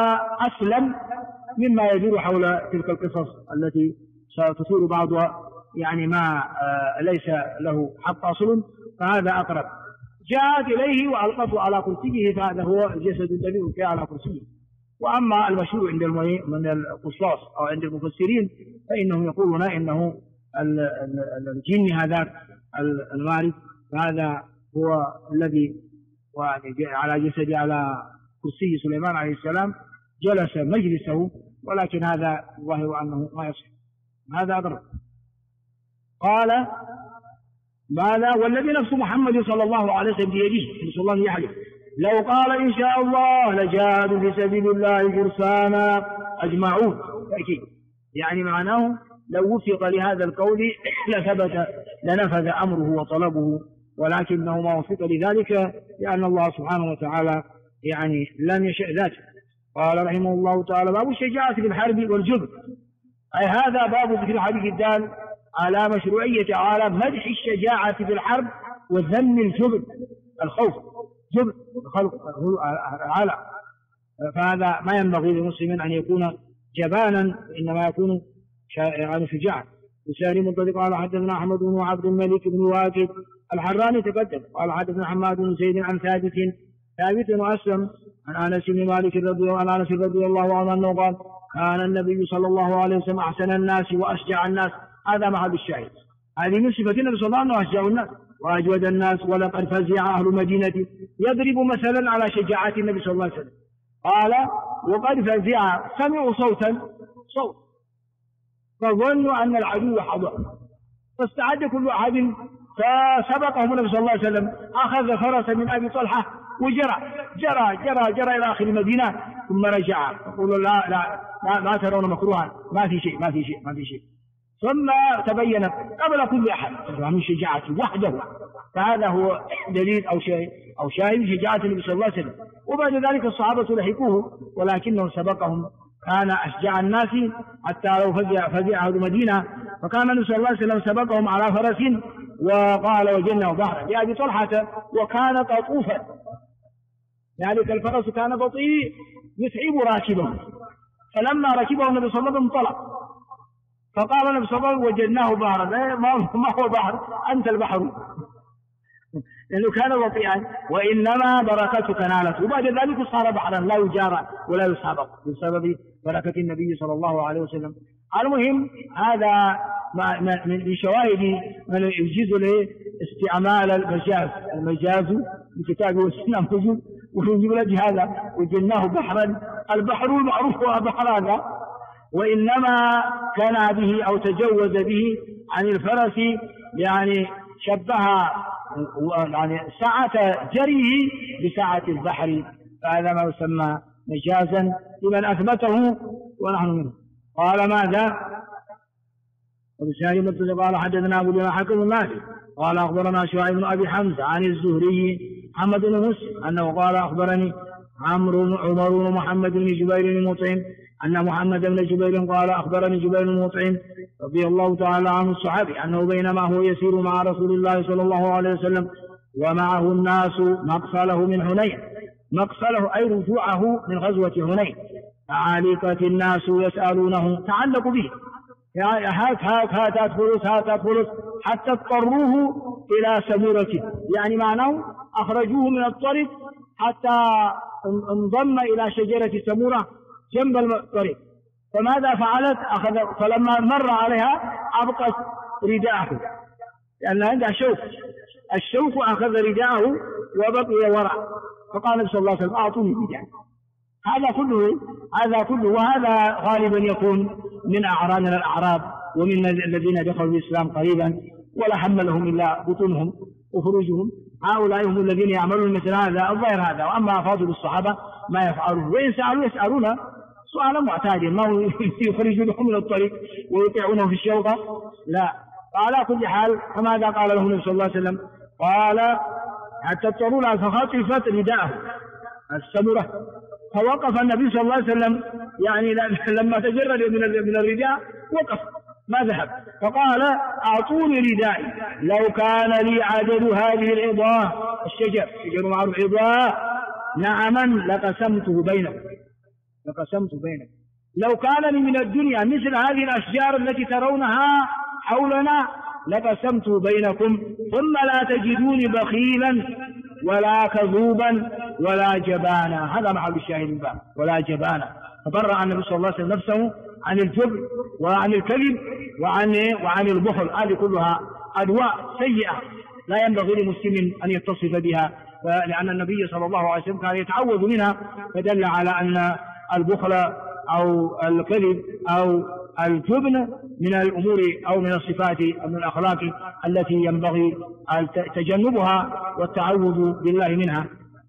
وأسلم مما يدور حول تلك القصص التي ستثير بعضها يعني ما ليس له حق أصل، فهذا أقرب. جاءت إليه وألقته على كرسيه، فهذا هو الجسد الذي ألقي على كرسيه. وأما المشهور عند من القصاص أو عند المفسرين فإنهم يقولون إنه الجن هذاك المارد، فهذا هو الذي على جسد على كرسي سليمان عليه السلام جلس مجلسه، ولكن هذا ظاهر أنه ما يصح، هذا أضرب. قال ماذا؟ والذي نفس محمد صلى الله عليه وسلم بيده، نسأل الله يحلف، لو قال إن شاء الله لجاهدوا في سبيل الله فرسانا أجمعون، تأكيد يعني معناه لو وفق لهذا القول لثبت لنفذ أمره وطلبه، ولكنه ما وفق لذلك لأن الله سبحانه وتعالى يعني لم يشأ ذلك. قال رحمه الله تعالى باب الشجاعة في الحرب والجبن، أي هذا باب ذكر الحديث الدال على مشروعية على مدح الشجاعة في الحرب وذم الجبن، الخوف جبن الخلق العالم، فهذا ما ينبغي لمسلم أن يكون جبانا، إنما يكون يعني شجاعا. وسالم الطريق قال حدثنا أحمد بن عبد الملك بن واجد الحراني تقدم قال حدثنا حماد بن زيد عن ثابت وأسلم عن أنس بن مالك رضي الله عنه أنه قال كان النبي صلى الله عليه وسلم أحسن الناس وأشجع الناس، هذا محل الشاهد، هذه من صفة النبي صلى الله عليه وسلم أشجع الناس وأجود الناس، ولقد فزع أهل مدينة، يضرب مثلا على شجاعة النبي صلى الله عليه وسلم. قال وقد فزع، سمعوا صوت فظنوا أن العدو حضر، فاستعد كل أحد، فسبقهم النبي صلى الله عليه وسلم، أخذ فرسا من أبي طلحة وجرى جرى جرى جرى إلى آخر المدينة، ثم رجع يقول لا لا لا ما ترون مكروها، ما في شيء، ثم تبين قبل كل أحد من شجاعته وحده، فهذا هو دليل أو شاهد شجاعة النبي صلى الله عليه وسلم. وبعد ذلك الصحابة لحقوه ولكنه سبقهم، كان أشجع الناس حتى لو فزع أهل المدينة، فكان النبي صلى الله عليه وسلم سبقهم على فرس وقال وجنه ظهرا لأبي طلحة وكان قطوفا، ذلك الفرس كان بطيء يتعب راكبه، فلما ركبه النبي صلى الله عليه وسلم انطلق، فقال النبي صلى الله عليه وسلم وجدناه بحرا، ما هو بحر أنت البحر، لأنه كان بطيئا، وإنما بركتك نالت، وبعد ذلك صار بحرا لا يجارى ولا يسابق بسبب بركة النبي صلى الله عليه وسلم. المهم هذا من شواهد من يجيز له استعمال المجاز في كتابه والسنة موجود، وفي جملة هذا وجدناه بحرا، البحر المعروف هو بحر هذا، وإنما كان به أو تجوز به عن الفرس، يعني شبه يعني ساعة جريه بساعة البحر، فهذا ما يسمى مجازا لمن أثبته ونحن منه. قال ماذا؟ وبسالم قال حدثنا أبو بن حكم النافع قال أخبرنا شعيب بن أبي حمزة عن الزهري محمد بن مسلم أنه قال أخبرني عمر بن محمد بن جبير بن مطعم أن محمد بن جبير قال أخبرني جبير بن مطعم رضي الله تعالى عنه الصحابي أنه بينما هو يسير مع رسول الله صلى الله عليه وسلم ومعه الناس مقصله من حنين، مقصله أي رجوعه من غزوة حنين، فعالقت الناس يسألونه تعلقوا به، هات فلوس حتى اضطروه إلى سمورته، يعني معناه أخرجوه من الطريق حتى انضم إلى شجرة سمورة جنب الطريق، فماذا فعلت؟ فلما مر عليها أبقت رداءه، لأن عندها الشوك أخذ رداءه وبقي وراء، فقال صلى الله عليه وسلم أعطوني رداء. هذا كله وهذا غالبا يكون من أعراننا الأعراب ومن الذين دخلوا الإسلام قريبا ولا حملهم إلا بطونهم وفروجهم، هؤلاء هم الذين يعملون مثل هذا الظاهر هذا. وأما فاضل الصحابة ما يفعلون، وإن سألوا يسألون سؤالا معتادا، ما هو يخرجونهم من الطريق ويطيعونه في الشوطة، لا. فعلى كل حال فماذا قال له النبي صلى الله عليه وسلم؟ قال حتى اضطروا فخطفت رداءه السمرة، فوقف النبي صلى الله عليه وسلم، يعني لما تجرد من الرداء وقف ما ذهب، فقال أعطوني ردائي لو كان لي عدد هذه العظاه، الشجر معروف عظاه، نعما لقسمته بينكم، لو كان لي من الدنيا مثل هذه الأشجار التي ترونها حولنا لقسمت بينكم ثم لا تجدوني بخيلا ولا كذوبا ولا جبانا. هذا محل الشاهد الباب، ولا جبانا. فبرأ النبي صلى الله عليه وسلم نفسه عن الجبن وعن الكذب وعن البخل. هذه كلها أدواء سيئة لا ينبغي لمسلم أن يتصف بها، لأن النبي صلى الله عليه وسلم كان يتعوذ منها، فدل على أن البخل أو الكذب أو الجبن من الأمور أو من الصفات أو من الأخلاق التي ينبغي تجنبها والتعوذ بالله منها.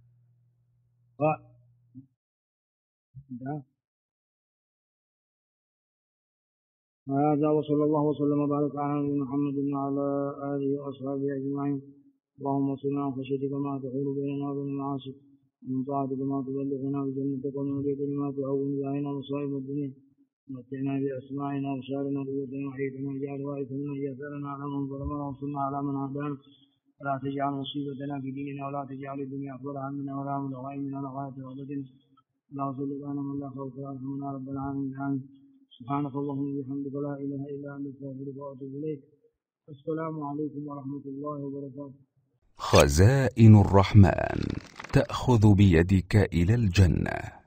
هذا وصلى الله وسلم وبارك على نبينا محمد وعلى آله وأصحابه أجمعين. اللهم صل على خشيتك ما تحول بيننا وبين المعاصي، ومن طاعتك ما تبلغنا بجنتك، ومن يديك ما تهون علينا مصائب الدنيا. متعنا بأسماعنا وأبصارنا وقوتنا وحيدنا واجعل وارثا منا، جعلنا على من ظلمنا وانصرنا على من عادانا، ولا تجعل مصيبتنا في ديننا، ولا تجعل الدنيا أكبر همنا ولا مبلغ علمنا ولا غاية رغبتنا، ولا سلطان من لا خوف ارحمنا رب العالمين. سبحانك اللهم وبحمدك لا إله إلا أنت أستغفرك وأتوب إليك. السلام عليكم ورحمة الله وبركاته. خزائن الرحمن تأخذ بيدك إلى الجنة.